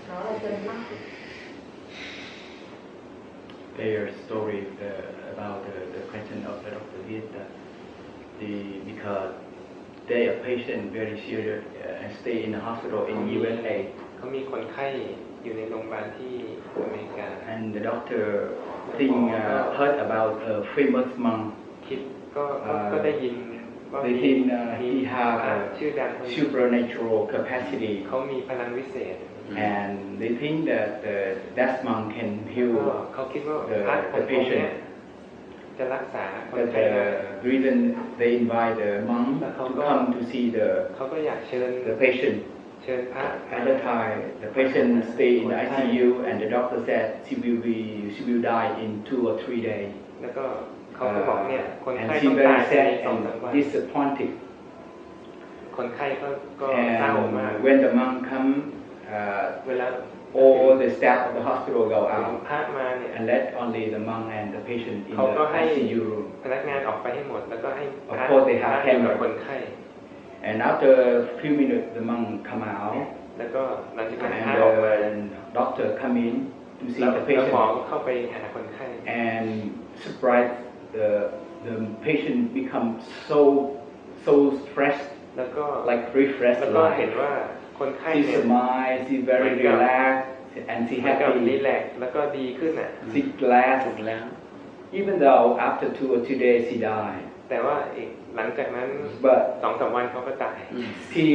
Their story the, about the, the question of the Doctor Viet that the because they are patient very serious uh, and stay in the hospital in U S A เขามีคนไข้อยู่ในโรงพยาบาลที่อเมริกา and the doctor think uh, heard about a famous monk คิดก็ก็ได้ยินว่า they มี think uh, he have ชื่อดัง a supernatural capacity เขามีพลังวิเศษ and they think that uh, that monk can heal เขาคิดว่า the, พระคน the นี้ patient จะรักษาคน but ไข้ได้ the reason they invite the monk to come to see the เขาก็อยากเชิญ the patient. เชิญพระ At the time, the patient stay in the I C U, and the doctor said she will be she will die in two or three days. แล้วก็เขาก็บอกเนี่ยคน And ไข้ she ต้องตาย very ใน sad สองสามวัน and disappointed. คนไข้ก็ก็เศร้ามาก And when the monk come, uh, เวลา all the staff of the hospital go พ out ระมาเนี่ย and let only the monk and the patient in เขาก็ the ให้ I C U room. พนักงานออกไปให้หมดแล้วก็ให้พระ Of course they พระ have อยู่กับ camera. คนไข้ And after a few minutes, the monk come out, แล้วก็หลังจากนั้นพระ and ออกมา the doctor come in to see แล้ว the แล้วหมอ patient. เข้าไปหาคนไข้ And surprised the the patient become so so stressed แล้วก็ like refreshed แล้วก็เห็น like ว่าคนไข้ she เนี่ย smile she very relaxed and she เหมือนกับรี happy แลกซ์แล้วก็ดีขึ้นอ่ะ she glad ถูกแล้ว even though after two or three days she died แต่ว่าอีกหลังจากนั้น but สองสามวันเขาก็ตาย she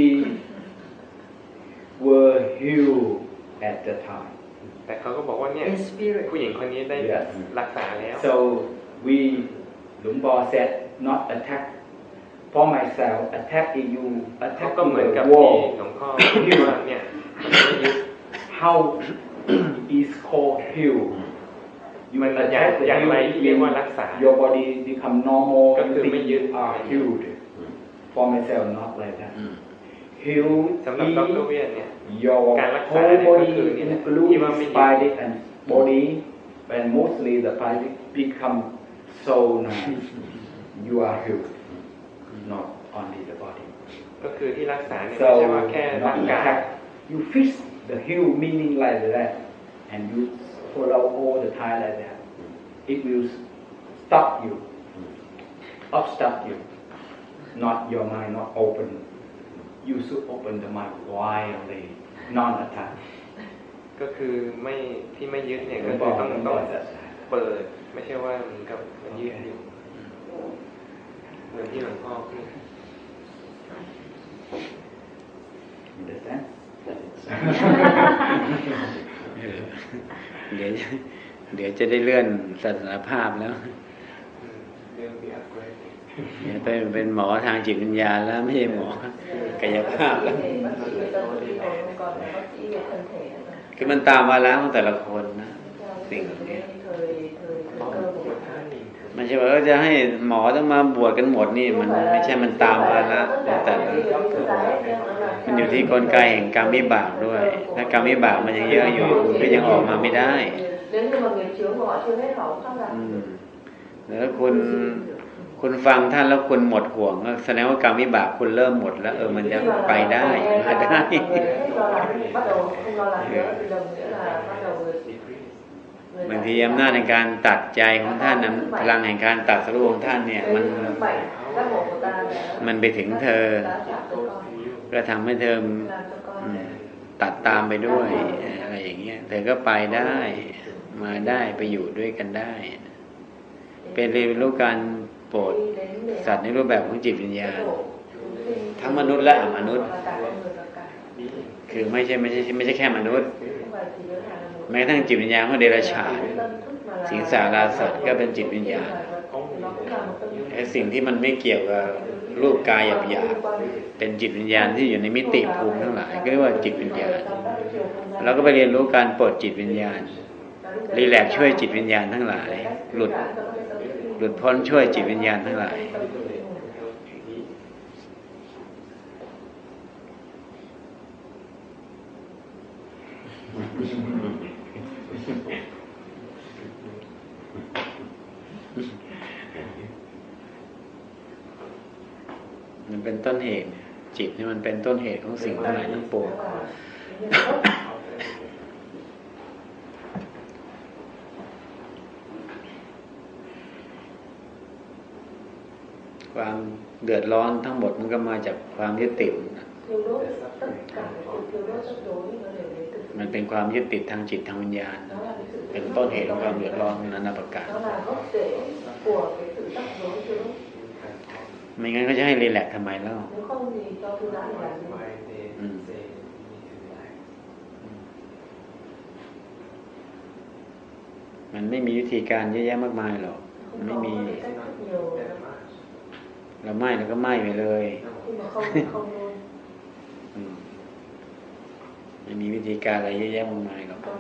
were healed at the time แต่เขาก็บอกว่าเนี่ย in spirit ผู้หญิงคนนี้ได้ Yes. รักษาแล้ว so we Lung Bo said not attack for myself attack in you เขา attack ก็ to เหมือนกับ the ที่ wall หลวงพ่อพูดว่าเนี่ยไม่ยึด how is called heal you มันอย่าง attack the อย่างไร heal ที่เรียกว่ารักษา your body become normal ก็คือไม่ยึด you are healed for myself not like that อืม heal สำหรับดรเวียนเนี่ย your การรักษา whole เนี่ยก็ body คือนี่แหละ include ที่ว่าไม่ยึด spirit and body and mostly the spirit become so nice you are healed not only the body ก็คือที่รักษาเนี่ยไม่ so ใช่ว่าแค่ร่า not งกาย attack you fix the heal meaning like that and you follow all the time like that it will stop you obstruct you not your mind not open you should open the mind widely non-attack ก็คือไม่ที่ไม่ยึดเนี่ยก็คือต้องต้องเปิดไม่ใช่ว่าเหมือนกับมันยึดอยู่เหมือนที่หลวงพ่อพูด understand เดี๋ยวเดี๋ยวจะได้เลื่อนศาสนภาพแล้วเรื่องบีอัพเกรดเดี๋ยวไปเป็นหมอทางจิตวิญญาณแล้วไม่ใช่หมอกายภาพแล้วคือมันตามวาระของแต่ละคนนะสิ่งนี้มันใช่ว่าจะให้หมอต้องมาบวชกันหมดนี่มันไม่ใช่มันตามวาระแต่มันอยู่ที่กลไกแห่งกรรมวิบากด้วยถ้ากรรมวิบากมันยังเยอะอยู่ก็ยังออกมาไม่ได้อืมแล้วคุณคุณฟังท่านแล้วคุณหมดห่วงก็แสดงว่ากรรมวิบากคุณเริ่มหมดแล้วเออมันจะไปได้มาได้บางทีอำนาจในการตัดใจของท่านนั้นพลังแห่งการตัดสรุปของท่านเนี่ยมันมันไปถึงเธอก็ทำให้เธอตัดตามไปด้วยอะไรอย่างเงี้ยเธอก็ไปได้มาได้ไปอยู่ด้วยกันได้เป็นเรียนรู้การโปรดสัตว์ในรูปแบบของจิตวิญญาณทั้งมนุษย์และอมนุษย์คือไม่ใช่ไม่ใช่ไม่ใช่แค่มนุษย์แม้กระทั่งจิตวิญญาณของเดรัจฉานสิงสาราสัตว์ก็เป็นจิตวิญญาณไอ้สิ่งที่มันไม่เกี่ยวกับรูปกายหยาบๆเป็นจิตวิญญาณที่อยู่ในมิติภูมิทั้งหลายก็เรียกว่าจิตวิญญาณเราก็ไปเรียนรู้การปลดจิตวิญญาณรีแลกซ์ช่วยจิตวิญญาณทั้งหลายหลุดหลุดพ้นช่วยจิตวิญญาณทั้งหลายมันเป็นต้นเหตุจิตนี่มันเป็นต้นเหตุของสิ่งทั้งหลายทั้งปวงความเดือดร้อนทั้งหมดมันก็มาจากความยึดติดมันเป็นความยึดติดทางจิตทางวิญญาณเป็นต้นเหตุของความเดือดร้อนนานาประการไม่งั้นก็จะให้รีแลกซ์ทำไมแล้วมันไม่มีวิธีการเยอะแยะมากมายหรอกไม่มีเราไม่เราก็ไม่ไปเลยไม่มีวิธีการอะไรเยอะแยะมากมายหรอก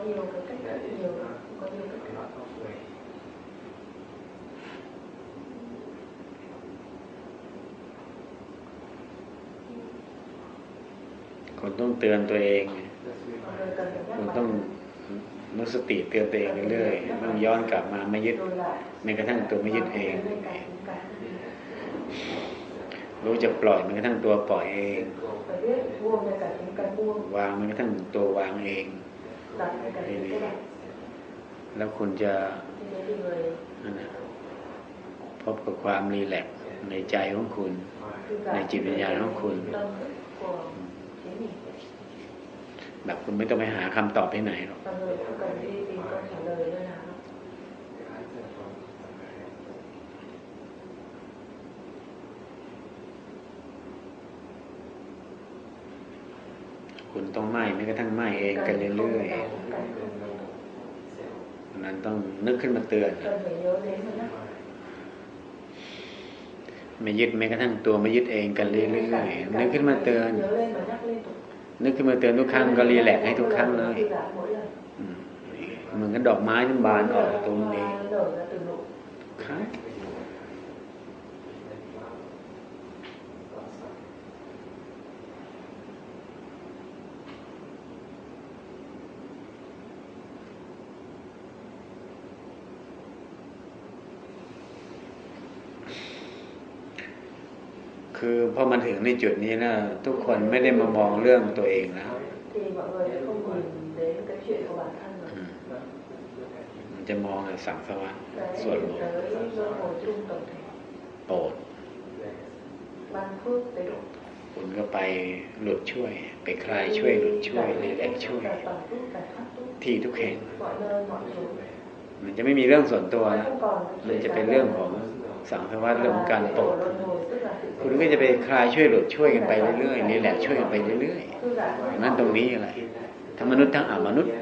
คนต้องเตือนตัวเองคนต้องมุสติเตือนตัวเองเรื่อยๆต้องย้อนกลับมาไม่ยึดแม้กระทั่งตัวไม่ยึดเองรู้จะปล่อยแม้กระทั่งตัวปล่อยเองวางแม้กระทั่งตัววางเองแล้วคุณจะพบกับความรีแลกซ์ในใจของคุณในจิตวิญญาณของคุณแบบคุณไม่ต้องไปหาคำตอบที่ไหนหรอกคุณต้องไหม้แม้กระทั่งไหม้เองกันเรื่อยๆนั้นต้องนึกขึ้นมาเตือนไม่ยึดแม้กระทั่งตัวไม่ยึดเองกันเรื่อยๆนึกขึ้นมาเตือนนึกขึ้นมาเตือนทุกครั้งก็รีแลกซ์ให้ทุกครั้งเลยเหมือนกับดอกไม้ที่บานออกตรงนี้ครับคือพอมาถึงในจุดนี้นะทุกคนไม่ได้มามองเรื่องตัวเองแล้วมันจะมองสังสารวัฏส่วนรวมโปรดคุณก็ไปหลุดช่วยไปคลายช่วยหลุดช่วยรีแลกซ์ช่วยที่ทุกแห่งมันจะไม่มีเรื่องส่วนตัวนะมันจะเป็นเรื่องของสังสารวัฏเรื่องของการโปรดคุณก็จะไปคลายช่วยหลุดช่วยกันไปเรื่อยๆนี่แหละช่วยกันไปเรื่อยๆนั่นตรงนี้อะไรทั้งมนุษย์ทั้งอมนุษย์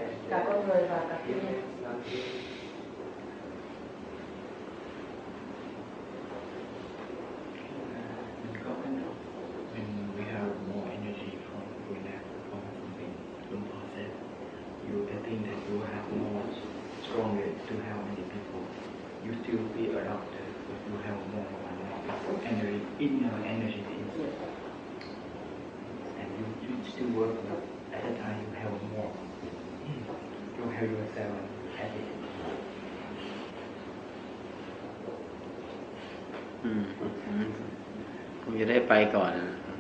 inner energy things. And you, you still work, but at that time you have more. You have yourself happy. อืมคงจะได้ไปก่อนนะ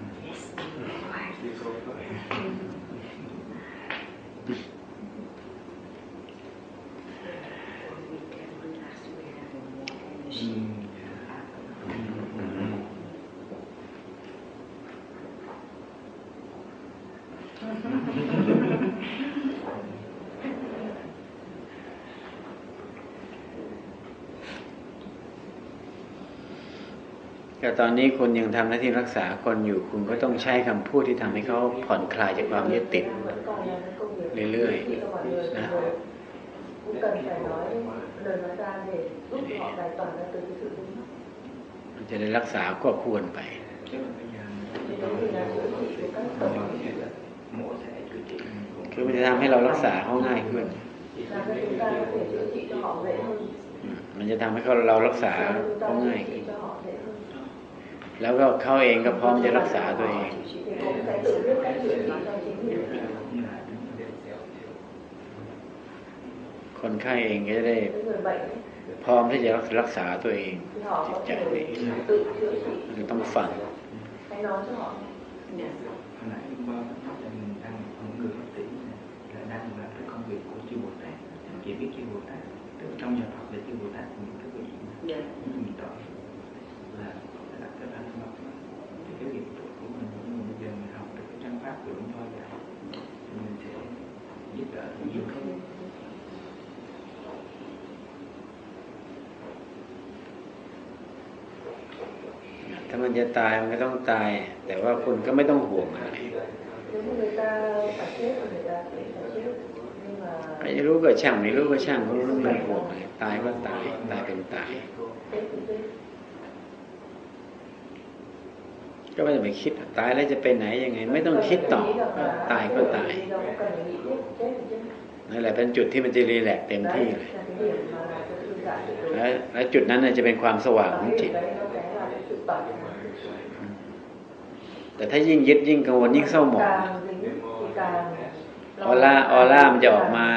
แต่ตอนนี้คุณยังทำหน้าที่รักษาคนอยู่คุณก็ต้องใช้คำพูดที่ทำให้เขาผ่อนคลายจากความยึดติดเรื่อยๆนะ cũng cần phải nói lời nói ra để giúp họ giải tỏa ra từ cái sự đúng. มันจะได้รักษาควบคู่กันไป Thì đó thì là chữa trị của các tổng คือมันจะทำให้เรารักษาเขาง่ายขึ้น làm cho chúng ta có thể chữa trị cho họ dễ hơn. อืมมันจะทำให้เขาเรารักษา Làm cho chúng เขา ta ง่าย chữa ขึ้ trị น cho họ dễ hơn. แล้วก็เขาเองก็พร้อมจะรักษาตัวเอง Thì cũng sẽ tự biết cách chữa trị cho chính mình. คนไข้เองก็จะได้ Cái người bệnh ấy, พร้อมที่จะรักษาตัวเอง thì họ có thể tự chữa trị. มันต้องฟัง Hãy nói cho họ. Hồi nãy ba mình đang một người bác sĩ là đang làm cái công việc của chư Bồ Tát, chỉ biết chư Bồ Tát, tức trong nhà Phật là chư Bồ Tát những cái vị mình tội là đặt cái bản mặt thì cái nghiệp của mình nhưng bây giờ mình học được cái trang pháp của Luân Thôi dạy thì mình sẽ giúp đỡ nhiều hơn. ถ้ามันจะตายมันก็ต้องตาย แต่ว่าคุณก็ไม่ต้องห่วงอะไร Nếu như người ta phải chết thì người ta sẽ phải chết. Nhưng mà ไม่รู้ก็ช่างไม่รู้ก็ช่างไม่รู้ไม่ห่วงอะไรตายก็ตายตายเป็นตาย chết thì chết. ก็ไม่ต้องไปคิดตายแล้วจะไปไหนยังไง ไม่ต้องคิดต่อตายก็ตาย Đâu có cần phải nghĩ tiếp, chết thì chết. นั่นแหละเป็นจุดที่มันจะรีแลกซ์เต็มที่ Đấy เลย là cái điểm mà là cái thư giãn tuyệt đối. และและจุดนั้นน่ะจะเป็นความสว่าง Và ของ cái จิต điểm đấy nó sẽ là cái sự tỏa sáng thực sự. แต่ถ้ายิ่งยึดยิ่งกังวลยิ่งเศร้าหมอง Càng dính thì càng ออร่าออร่ามันจะออกมา